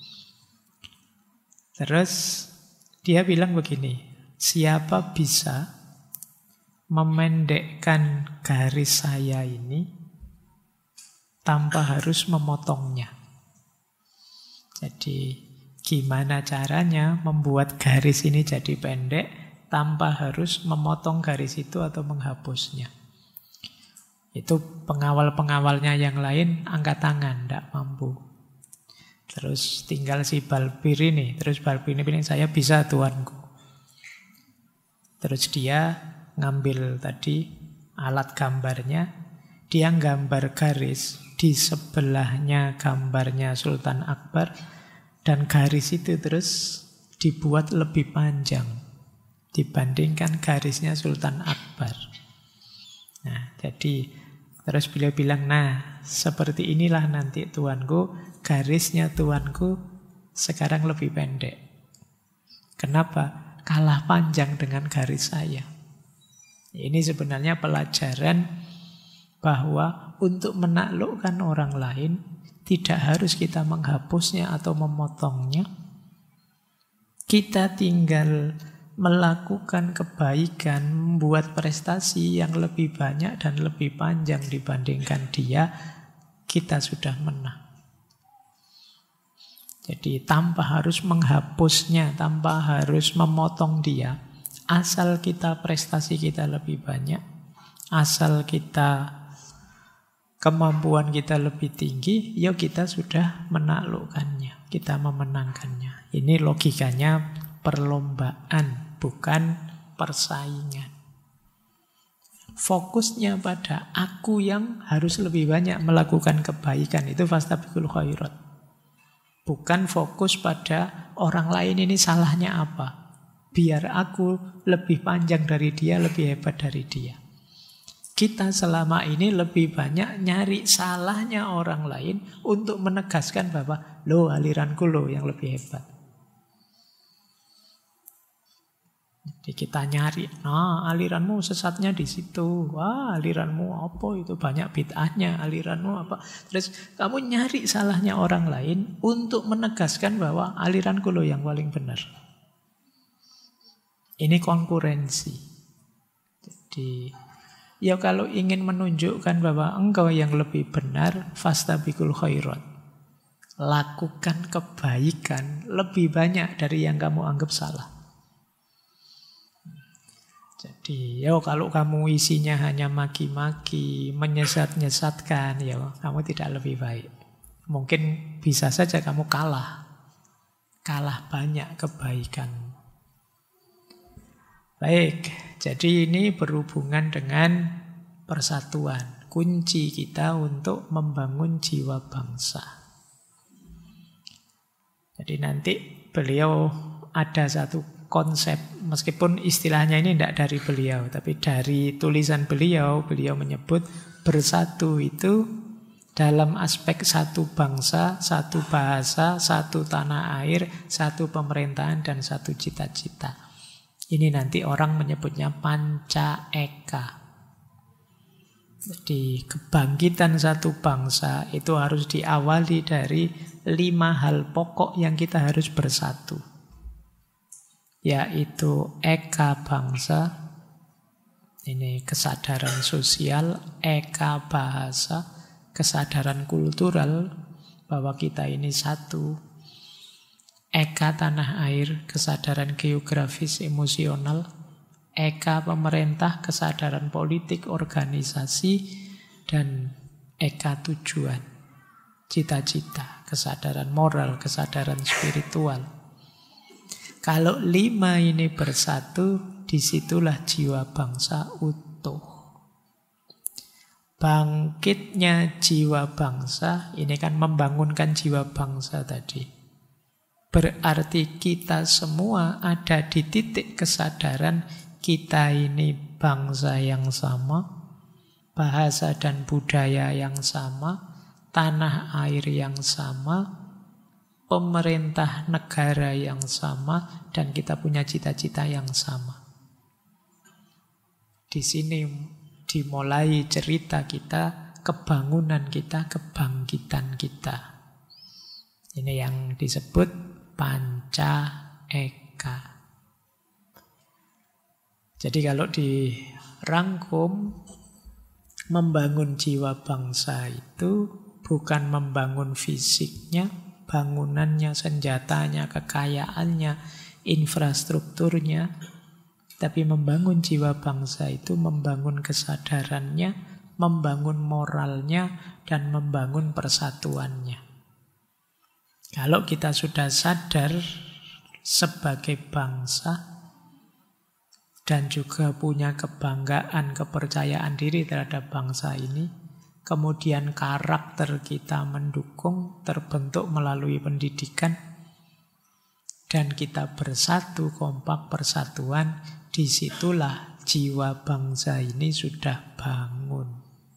Terus dia bilang begini, siapa bisa memendekkan garis saya ini tanpa harus memotongnya. Jadi gimana caranya membuat garis ini jadi pendek tanpa harus memotong garis itu atau menghapusnya. Itu pengawal-pengawalnya yang lain angkat tangan, tidak mampu. Terus tinggal si Balbir ini. Terus Balbir ini bilang, saya bisa tuanku. Terus dia ngambil tadi alat gambarnya. Dia gambar garis di sebelahnya gambarnya Sultan Akbar. Dan garis itu terus dibuat lebih panjang dibandingkan garisnya Sultan Akbar. Nah, jadi terus beliau bilang, nah seperti inilah nanti tuanku, garisnya tuanku sekarang lebih pendek. Kenapa? Kalah panjang dengan garis saya. Ini sebenarnya pelajaran bahwa untuk menaklukkan orang lain tidak harus kita menghapusnya atau memotongnya. Kita tinggal melakukan kebaikan, membuat prestasi yang lebih banyak dan lebih panjang dibandingkan dia, kita sudah menang. Jadi tanpa harus menghapusnya, tanpa harus memotong dia, asal kita prestasi kita lebih banyak, asal kita kemampuan kita lebih tinggi, ya kita sudah menaklukkannya, kita memenangkannya. Ini logikanya perlombaan, bukan persaingan. Fokusnya pada aku yang harus lebih banyak melakukan kebaikan, itu fastabiqul khairat. Bukan fokus pada orang lain ini salahnya apa. Biar aku lebih panjang dari dia, lebih hebat dari dia. Kita selama ini lebih banyak nyari salahnya orang lain untuk menegaskan bahwa lo aliranku lo yang lebih hebat. Jadi kita nyari, aliranmu sesatnya di situ. Wah, aliranmu apa itu, banyak bid'ahnya, aliranmu apa. Terus kamu nyari salahnya orang lain untuk menegaskan bahwa aliranku lo yang paling benar. Ini konkurensi. Jadi, ya kalau ingin menunjukkan bahwa engkau yang lebih benar, fastabiqul khairat. Lakukan kebaikan lebih banyak dari yang kamu anggap salah. Jadi, kalau kamu isinya hanya maki-maki, menyesat-nyesatkan, kamu tidak lebih baik. Mungkin bisa saja kamu kalah banyak kebaikan. Baik, jadi ini berhubungan dengan persatuan. Kunci kita untuk membangun jiwa bangsa. Jadi nanti beliau ada satu konsep, meskipun istilahnya ini tidak dari beliau, tapi dari tulisan beliau menyebut bersatu itu dalam aspek satu bangsa, satu bahasa, satu tanah air, satu pemerintahan, dan satu cita-cita. Ini nanti orang menyebutnya Panca Eka. Jadi kebangkitan satu bangsa itu harus diawali dari 5 hal pokok yang kita harus bersatu. Yaitu eka bangsa, ini kesadaran sosial, eka bahasa, kesadaran kultural, bahwa kita ini satu, eka tanah air, kesadaran geografis emosional, eka pemerintah, kesadaran politik, organisasi, dan eka tujuan, cita-cita, kesadaran moral, kesadaran spiritual. Kalau 5 ini bersatu, disitulah jiwa bangsa utuh. Bangkitnya jiwa bangsa, ini kan membangunkan jiwa bangsa tadi. Berarti kita semua ada di titik kesadaran kita ini bangsa yang sama, bahasa dan budaya yang sama, tanah air yang sama, pemerintah negara yang sama, dan kita punya cita-cita yang sama. Di sini dimulai cerita kita, kebangunan kita, kebangkitan kita. Ini yang disebut Panca Eka. Jadi kalau dirangkum, membangun jiwa bangsa itu bukan membangun fisiknya, bangunannya, senjatanya, kekayaannya, infrastrukturnya. Tapi membangun jiwa bangsa itu membangun kesadarannya, membangun moralnya, dan membangun persatuannya. Kalau kita sudah sadar sebagai bangsa dan juga punya kebanggaan, kepercayaan diri terhadap bangsa ini, kemudian karakter kita mendukung, terbentuk melalui pendidikan, dan kita bersatu, kompak, persatuan, disitulah jiwa bangsa ini sudah bangun.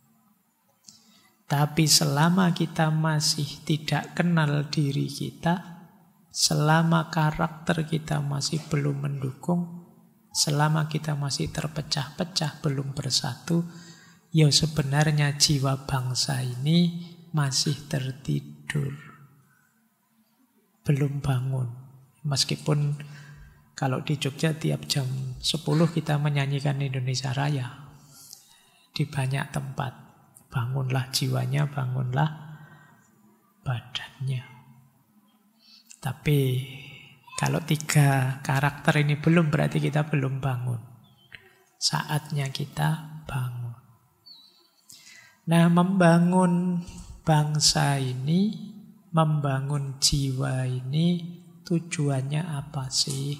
Tapi selama kita masih tidak kenal diri kita, selama karakter kita masih belum mendukung, selama kita masih terpecah-pecah, belum bersatu, ya sebenarnya jiwa bangsa ini masih tertidur. Belum bangun. Meskipun kalau di Jogja tiap jam 10 kita menyanyikan Indonesia Raya. Di banyak tempat. Bangunlah jiwanya, bangunlah badannya. Tapi kalau 3 karakter ini belum, berarti kita belum bangun. Saatnya kita bangun. Nah, membangun bangsa ini, membangun jiwa ini, tujuannya apa sih?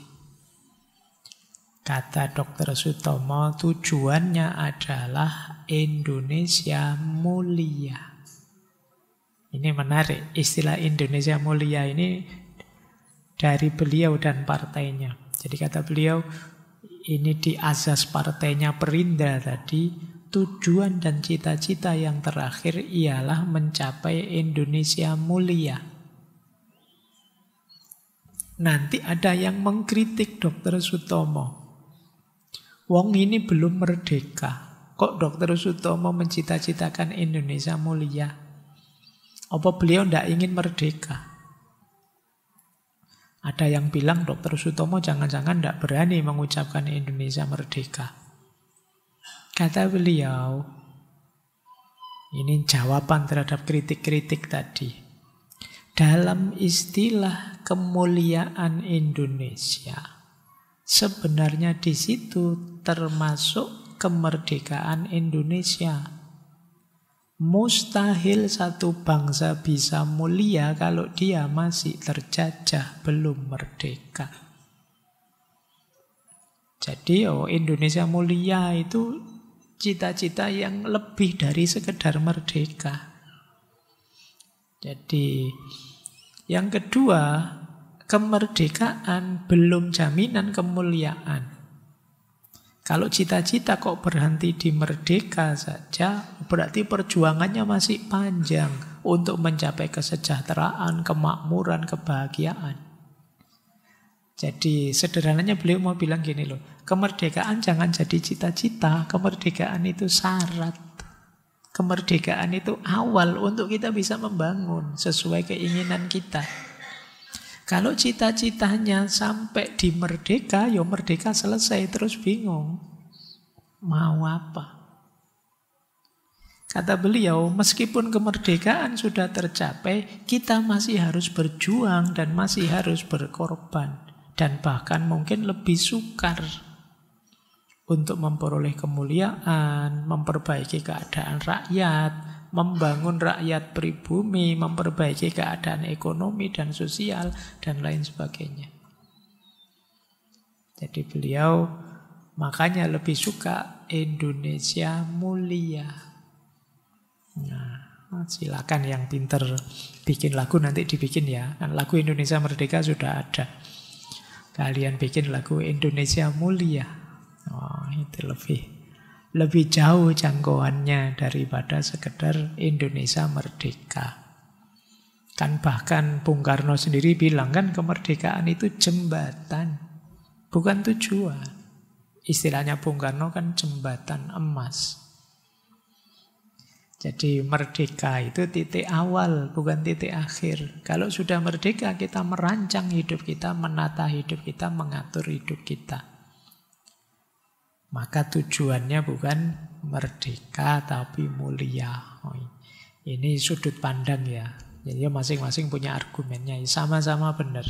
Kata Dr. Sutomo, tujuannya adalah Indonesia mulia. Ini menarik, istilah Indonesia mulia ini dari beliau dan partainya. Jadi kata beliau, ini di azas partainya Perindra tadi, tujuan dan cita-cita yang terakhir ialah mencapai Indonesia mulia. Nanti ada yang mengkritik Dr. Sutomo. Wong ini belum merdeka. Kok Dr. Sutomo mencita-citakan Indonesia mulia? Apa beliau tidak ingin merdeka? Ada yang bilang Dr. Sutomo jangan-jangan tidak berani mengucapkan Indonesia merdeka. Kata beliau, ini jawaban terhadap kritik-kritik tadi. Dalam istilah kemuliaan Indonesia, sebenarnya di situ termasuk kemerdekaan Indonesia. Mustahil satu bangsa bisa mulia kalau dia masih terjajah, belum merdeka. Jadi Indonesia mulia itu cita-cita yang lebih dari sekedar merdeka. Jadi yang kedua, kemerdekaan belum jaminan kemuliaan. Kalau cita-cita kok berhenti di merdeka saja, berarti perjuangannya masih panjang untuk mencapai kesejahteraan, kemakmuran, kebahagiaan. Jadi sederhananya beliau mau bilang gini loh, kemerdekaan jangan jadi cita-cita, kemerdekaan itu syarat. Kemerdekaan itu awal untuk kita bisa membangun sesuai keinginan kita. Kalau cita-citanya sampai di merdeka, ya merdeka selesai, terus bingung. Mau apa? Kata beliau, meskipun kemerdekaan sudah tercapai, kita masih harus berjuang dan masih harus berkorban. Dan bahkan mungkin lebih sukar untuk memperoleh kemuliaan, memperbaiki keadaan rakyat, membangun rakyat pribumi, memperbaiki keadaan ekonomi dan sosial, dan lain sebagainya. Jadi beliau makanya lebih suka Indonesia mulia. Nah, silakan yang pinter bikin lagu nanti dibikin ya. Kan lagu Indonesia Merdeka sudah ada. Kalian bikin lagu Indonesia mulia. Oh, itu lebih jauh jangkauannya daripada sekedar Indonesia merdeka. Kan bahkan Bung Karno sendiri bilang kan kemerdekaan itu jembatan, bukan tujuan. Istilahnya Bung Karno kan jembatan emas. Jadi merdeka itu titik awal, bukan titik akhir. Kalau sudah merdeka, kita merancang hidup kita, menata hidup kita, mengatur hidup kita. Maka tujuannya bukan merdeka, tapi mulia. Ini sudut pandang ya. Jadi masing-masing punya argumennya, sama-sama benar.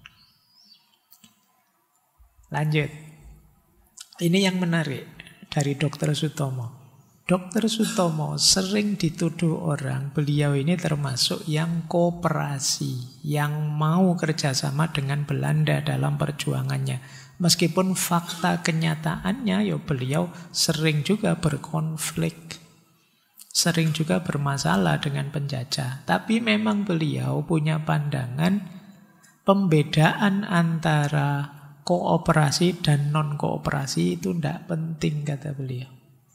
Lanjut. Ini yang menarik dari Dr. Sutomo. Dr. Sutomo sering dituduh orang, beliau ini termasuk yang kooperasi, yang mau kerjasama dengan Belanda dalam perjuangannya. Meskipun fakta kenyataannya, ya beliau sering juga berkonflik, sering juga bermasalah dengan penjajah. Tapi memang beliau punya pandangan pembedaan antara kooperasi dan non-kooperasi itu tidak penting, kata beliau.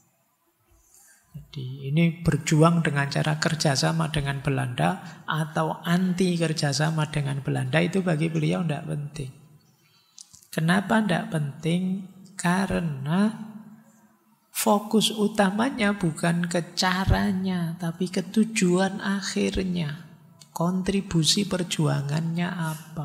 Jadi ini berjuang dengan cara kerjasama dengan Belanda atau anti kerjasama dengan Belanda itu bagi beliau tidak penting. Kenapa tidak penting? Karena fokus utamanya bukan ke caranya, tapi ke tujuan akhirnya. Kontribusi perjuangannya apa?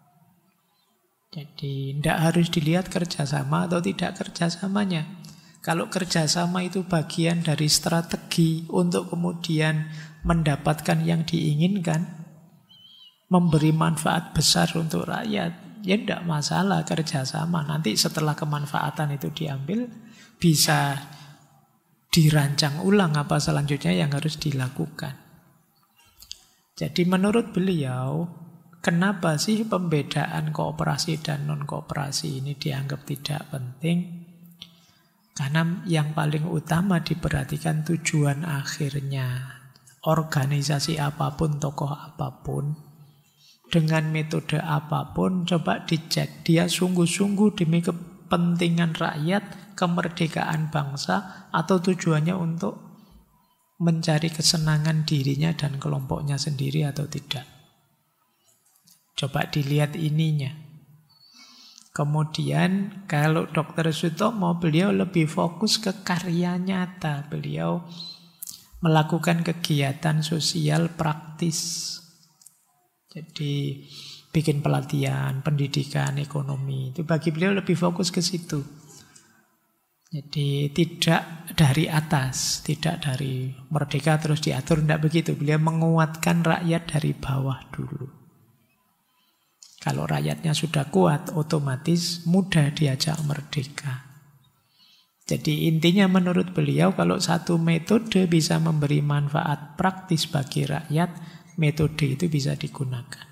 Jadi tidak harus dilihat kerjasama atau tidak kerjasamanya. Kalau kerjasama itu bagian dari strategi untuk kemudian mendapatkan yang diinginkan, memberi manfaat besar untuk rakyat, ya tidak masalah kerjasama. Nanti setelah kemanfaatan itu diambil, bisa dirancang ulang apa selanjutnya yang harus dilakukan. Jadi menurut beliau, kenapa sih pembedaan kooperasi dan non-kooperasi ini dianggap tidak penting? Karena yang paling utama diperhatikan tujuan akhirnya. Organisasi apapun, tokoh apapun, dengan metode apapun, coba dicek. Dia sungguh-sungguh demi kepentingan rakyat, kemerdekaan bangsa, atau tujuannya untuk mencari kesenangan dirinya dan kelompoknya sendiri atau tidak. Coba dilihat ininya. Kemudian kalau Dr. Sutomo, beliau lebih fokus ke karya nyata. Beliau melakukan kegiatan sosial praktis. Jadi bikin pelatihan, pendidikan, ekonomi. Itu bagi beliau lebih fokus ke situ. Jadi tidak dari atas, tidak dari merdeka terus diatur, tidak begitu. Beliau menguatkan rakyat dari bawah dulu. Kalau rakyatnya sudah kuat, otomatis mudah diajak merdeka. Jadi intinya menurut beliau, kalau satu metode bisa memberi manfaat praktis bagi rakyat, metode itu bisa digunakan.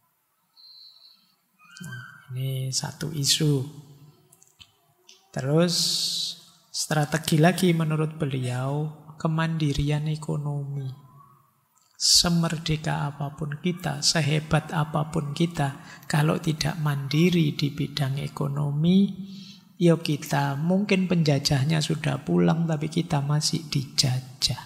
Nah, ini satu isu. Terus strategi lagi menurut beliau, kemandirian ekonomi. Semerdeka apapun kita, sehebat apapun kita, kalau tidak mandiri di bidang ekonomi, ya kita mungkin penjajahnya sudah pulang, tapi kita masih dijajah.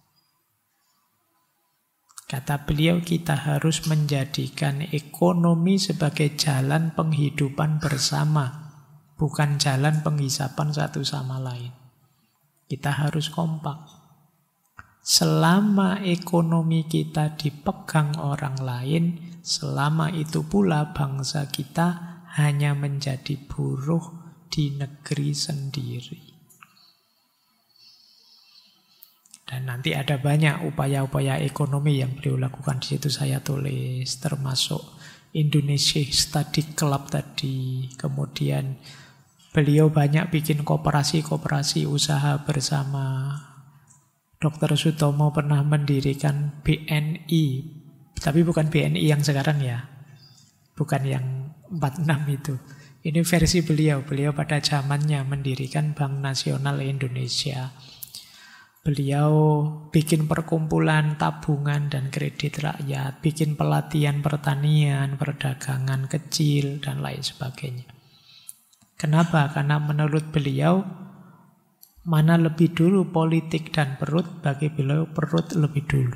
Kata beliau, kita harus menjadikan ekonomi sebagai jalan penghidupan bersama, bukan jalan penghisapan satu sama lain. Kita harus kompak. Selama ekonomi kita dipegang orang lain, selama itu pula bangsa kita hanya menjadi buruh di negeri sendiri. Dan nanti ada banyak upaya-upaya ekonomi yang beliau lakukan. Di situ saya tulis, termasuk Indonesia Study Club tadi. Kemudian beliau banyak bikin koperasi-koperasi usaha bersama. Dr. Sutomo pernah mendirikan BNI, tapi bukan BNI yang sekarang ya. Bukan yang 46 itu. Ini versi beliau. Beliau pada zamannya mendirikan Bank Nasional Indonesia. Beliau bikin perkumpulan tabungan dan kredit rakyat, bikin pelatihan pertanian, perdagangan kecil, dan lain sebagainya. Kenapa? Karena menurut beliau, mana lebih dulu politik dan perut, bagi beliau perut lebih dulu.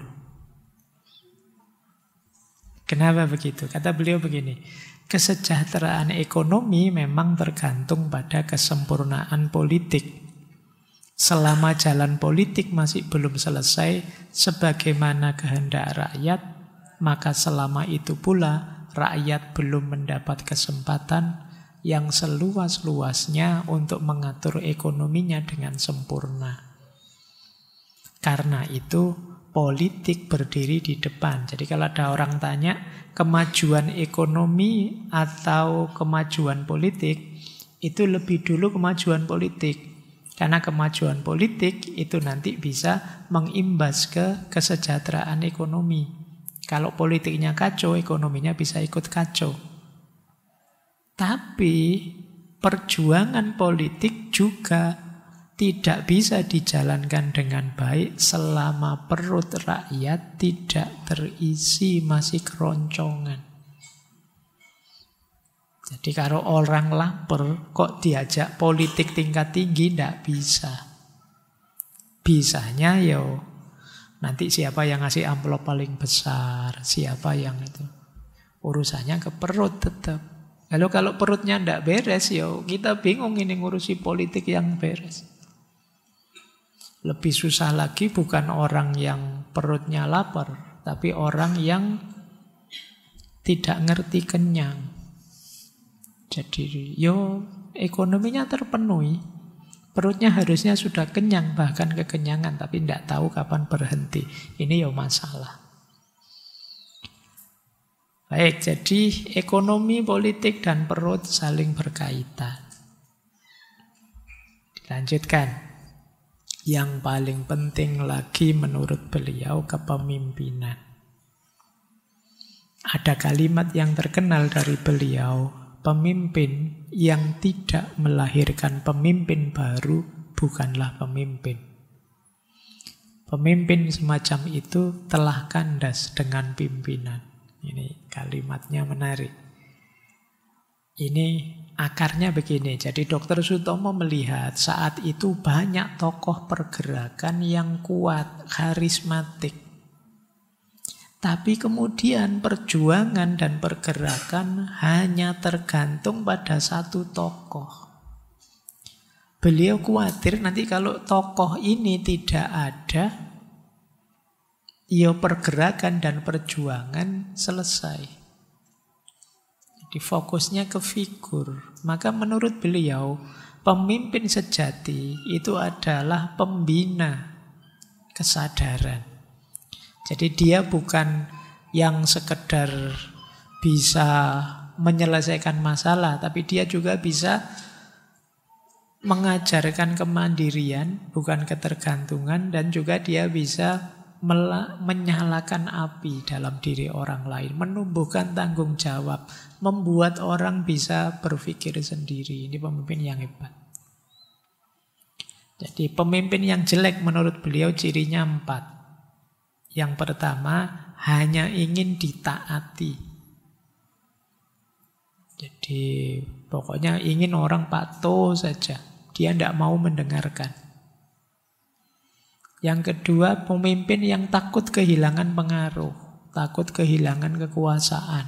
Kenapa begitu? Kata beliau begini, kesejahteraan ekonomi memang tergantung pada kesempurnaan politik. Selama jalan politik masih belum selesai sebagaimana kehendak rakyat, maka selama itu pula rakyat belum mendapat kesempatan yang seluas-luasnya untuk mengatur ekonominya dengan sempurna. Karena itu politik berdiri di depan. Jadi kalau ada orang tanya kemajuan ekonomi atau kemajuan politik, itu lebih dulu kemajuan politik. Karena kemajuan politik itu nanti bisa mengimbas ke kesejahteraan ekonomi. Kalau politiknya kacau, ekonominya bisa ikut kacau. Tapi perjuangan politik juga tidak bisa dijalankan dengan baik selama perut rakyat tidak terisi, masih keroncongan. Jadi kalau orang lapar kok diajak politik tingkat tinggi, tidak bisa. Bisanya nanti siapa yang ngasih amplop paling besar, siapa yang itu. Urusannya ke perut tetap. Lalu kalau perutnya tidak beres, kita bingung ini ngurusi politik yang beres. Lebih susah lagi bukan orang yang perutnya lapar, tapi orang yang tidak ngerti kenyang. Jadi ekonominya terpenuhi, perutnya harusnya sudah kenyang, bahkan kekenyangan, tapi tidak tahu kapan berhenti. Ini masalah. Baik, jadi ekonomi, politik, dan perut saling berkaitan. Dilanjutkan. Yang paling penting lagi menurut beliau kepemimpinan. Ada kalimat yang terkenal dari beliau, pemimpin yang tidak melahirkan pemimpin baru bukanlah pemimpin. Pemimpin semacam itu telah kandas dengan pimpinan. Ini kalimatnya menarik. Ini akarnya begini. Jadi Dr. Sutomo melihat saat itu banyak tokoh pergerakan yang kuat, karismatik. Tapi kemudian perjuangan dan pergerakan hanya tergantung pada satu tokoh. Beliau khawatir nanti kalau tokoh ini tidak ada, ya pergerakan dan perjuangan selesai. Jadi fokusnya ke figur. Maka menurut beliau, pemimpin sejati itu adalah pembina kesadaran. Jadi dia bukan yang sekedar bisa menyelesaikan masalah, tapi dia juga bisa mengajarkan kemandirian, bukan ketergantungan, dan juga dia bisa menyalakan api dalam diri orang lain, menumbuhkan tanggung jawab, membuat orang bisa berpikir sendiri. Ini pemimpin yang hebat. Jadi pemimpin yang jelek menurut beliau cirinya 4. Yang pertama, hanya ingin ditaati. Jadi pokoknya ingin orang patuh saja. Dia tidak mau mendengarkan. Yang kedua, pemimpin yang takut kehilangan pengaruh, takut kehilangan kekuasaan.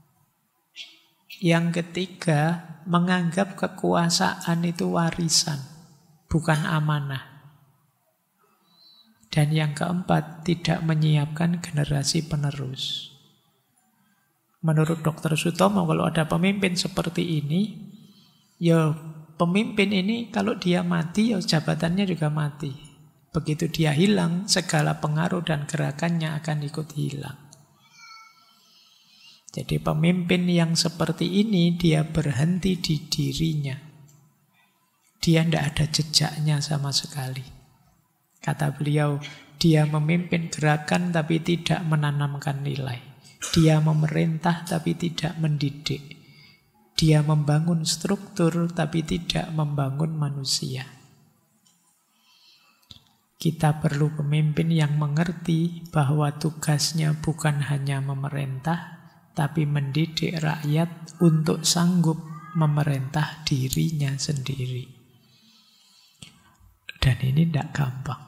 Yang ketiga, menganggap kekuasaan itu warisan, bukan amanah. Dan yang keempat, tidak menyiapkan generasi penerus. Menurut Dr. Sutomo, kalau ada pemimpin seperti ini, ya pemimpin ini kalau dia mati, ya jabatannya juga mati. Begitu dia hilang, segala pengaruh dan gerakannya akan ikut hilang. Jadi pemimpin yang seperti ini, dia berhenti di dirinya. Dia tidak ada jejaknya sama sekali. Kata beliau, dia memimpin gerakan tapi tidak menanamkan nilai. Dia memerintah tapi tidak mendidik. Dia membangun struktur tapi tidak membangun manusia. Kita perlu pemimpin yang mengerti bahwa tugasnya bukan hanya memerintah, tapi mendidik rakyat untuk sanggup memerintah dirinya sendiri. Dan ini tidak gampang.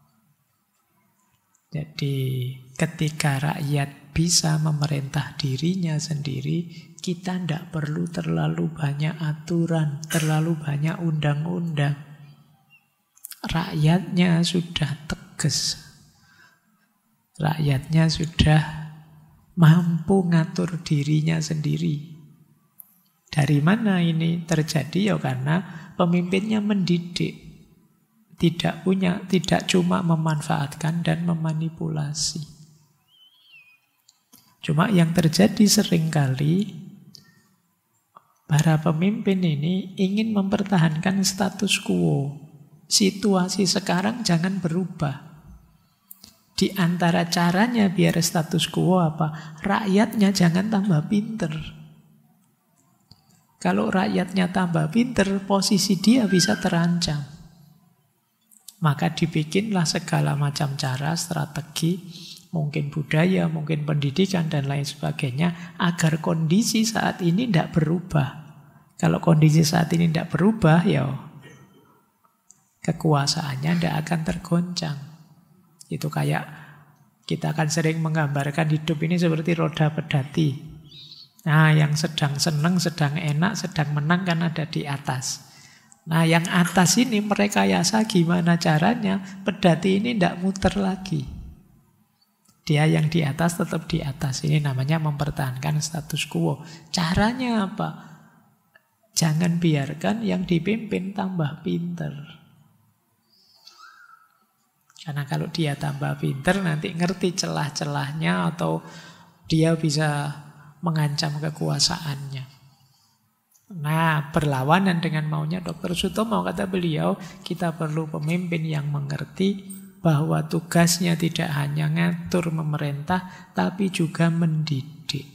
Jadi ketika rakyat bisa memerintah dirinya sendiri, kita tidak perlu terlalu banyak aturan, terlalu banyak undang-undang. Rakyatnya sudah tegas. Rakyatnya sudah mampu ngatur dirinya sendiri. Dari mana ini terjadi? Ya karena pemimpinnya mendidik. Tidak cuma memanfaatkan dan memanipulasi. Cuma yang terjadi seringkali para pemimpin ini ingin mempertahankan status quo. Situasi sekarang jangan berubah. Di antara caranya biar status quo apa? Rakyatnya jangan tambah pinter. Kalau rakyatnya tambah pinter, posisi dia bisa terancam. Maka dibikinlah segala macam cara, strategi, mungkin budaya, mungkin pendidikan, dan lain sebagainya, agar kondisi saat ini tidak berubah. Kalau kondisi saat ini tidak berubah, ya kekuasaannya tidak akan tergoncang. Itu kayak kita akan sering menggambarkan hidup ini seperti roda pedati. Nah, yang sedang senang, sedang enak, sedang menang kan ada di atas. Nah, yang atas ini merekayasa gimana caranya pedati ini tidak muter lagi. Dia yang di atas tetap di atas. Ini namanya mempertahankan status quo. Caranya apa? Jangan biarkan yang dipimpin tambah pinter. Karena kalau dia tambah pinter, nanti ngerti celah-celahnya atau dia bisa mengancam kekuasaannya. Nah, berlawanan dengan maunya Dr. Sutomo, kata beliau, kita perlu pemimpin yang mengerti bahwa tugasnya tidak hanya ngatur memerintah, tapi juga mendidik.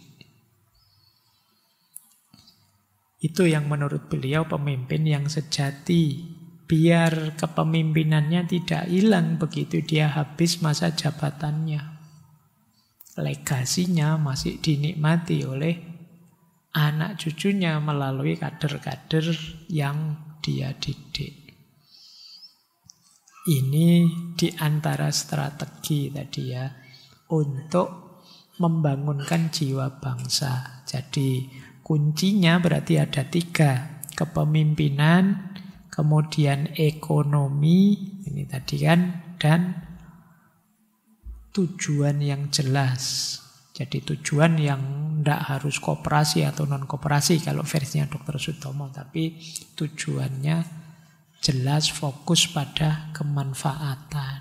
Itu yang menurut beliau pemimpin yang sejati. Biar kepemimpinannya tidak hilang begitu dia habis masa jabatannya. legasinya masih dinikmati oleh anak cucunya melalui kader-kader yang dia didik. Ini diantara strategi tadi ya, untuk membangunkan jiwa bangsa. Jadi kuncinya berarti ada 3. Kepemimpinan, kemudian ekonomi, ini tadi kan, dan tujuan yang jelas. Jadi tujuan yang tidak harus koperasi atau non-koperasi kalau versinya Dr. Sutomo, tapi tujuannya jelas, fokus pada kemanfaatan.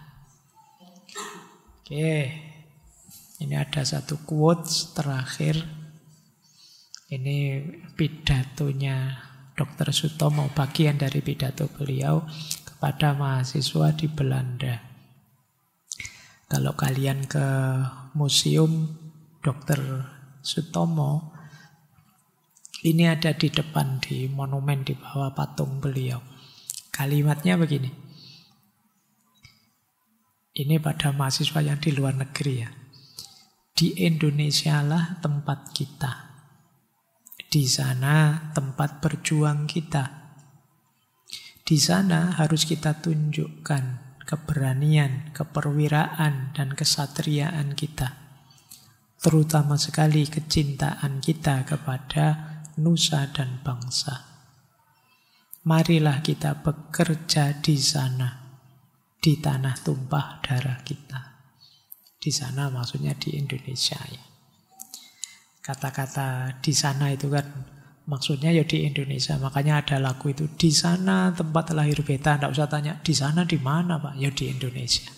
Oke, ini ada satu quotes terakhir. Ini pidatonya Dr. Sutomo, bagian dari pidato beliau kepada mahasiswa di Belanda. Kalau kalian ke museum Dr. Sutomo, ini ada di depan, di monumen di bawah patung beliau. Kalimatnya begini. Ini pada mahasiswa yang di luar negeri ya. Di Indonesia lah tempat kita. Di sana tempat berjuang kita. Di sana harus kita tunjukkan keberanian, keperwiraan, dan kesatriaan kita. Terutama sekali kecintaan kita kepada nusa dan bangsa. Marilah kita bekerja di sana, di tanah tumpah darah kita. Di sana maksudnya di Indonesia ya. Kata-kata di sana itu kan maksudnya ya di Indonesia. Makanya ada lagu itu, di sana tempat lahir beta. Tidak usah tanya, di sana di mana Pak? Ya di Indonesia.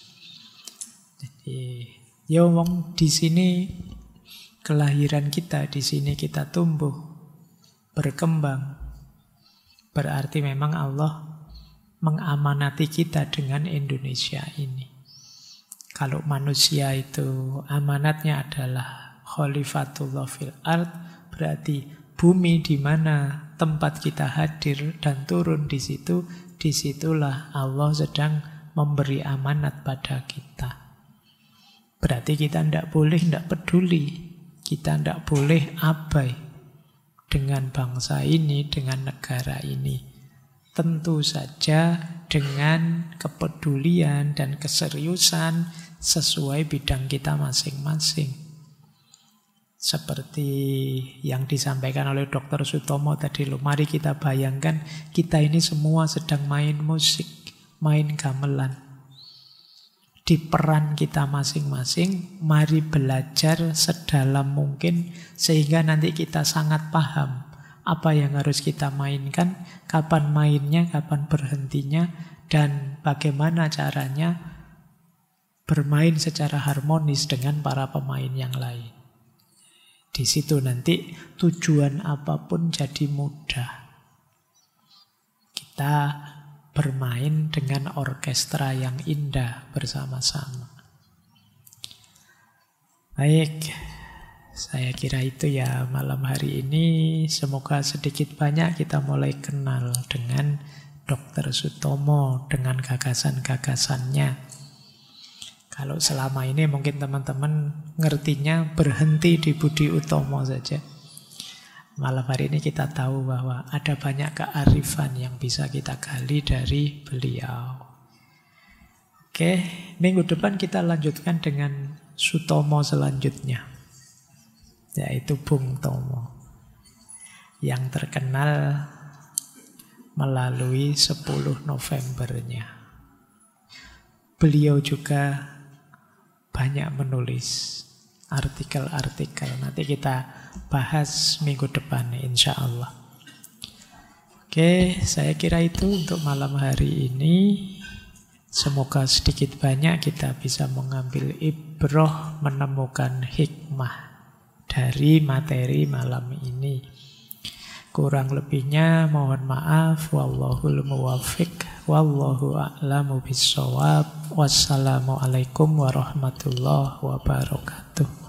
Jadi ya ngomong di sini kelahiran kita, di sini kita tumbuh, berkembang. Berarti memang Allah mengamanati kita dengan Indonesia ini. Kalau manusia itu amanatnya adalah khalifatullah fil ard, berarti bumi di mana tempat kita hadir dan turun di situ, disitulah Allah sedang memberi amanat pada kita. Berarti kita tidak boleh, tidak peduli. Kita tidak boleh abai dengan bangsa ini, dengan negara ini. Tentu saja dengan kepedulian dan keseriusan sesuai bidang kita masing-masing. Seperti yang disampaikan oleh Dr. Sutomo tadi loh. Mari kita bayangkan kita ini semua sedang main musik, main gamelan. Di peran kita masing-masing, mari belajar sedalam mungkin sehingga nanti kita sangat paham apa yang harus kita mainkan, kapan mainnya, kapan berhentinya, dan bagaimana caranya bermain secara harmonis dengan para pemain yang lain. Di situ nanti tujuan apapun jadi mudah. Kita bermain dengan orkestra yang indah bersama-sama. Baik, saya kira itu ya malam hari ini. Semoga sedikit banyak kita mulai kenal dengan Dr. Sutomo, dengan gagasan-gagasannya. Kalau selama ini mungkin teman-teman ngertinya berhenti di Budi Utomo saja. Malam hari ini kita tahu bahwa ada banyak kearifan yang bisa kita gali dari beliau. Oke, minggu depan kita lanjutkan dengan Sutomo selanjutnya, yaitu Bung Tomo, yang terkenal melalui 10 Novembernya. Beliau juga banyak menulis artikel-artikel. Nanti kita bahas minggu depan insya Allah. Oke, saya kira itu untuk malam hari ini. Semoga sedikit banyak kita bisa mengambil ibrah, menemukan hikmah dari materi malam ini. Kurang lebihnya mohon maaf. Wallahul muwaffiq. Wallahu a'lamu bissawab. Wassalamualaikum warahmatullahi wabarakatuh.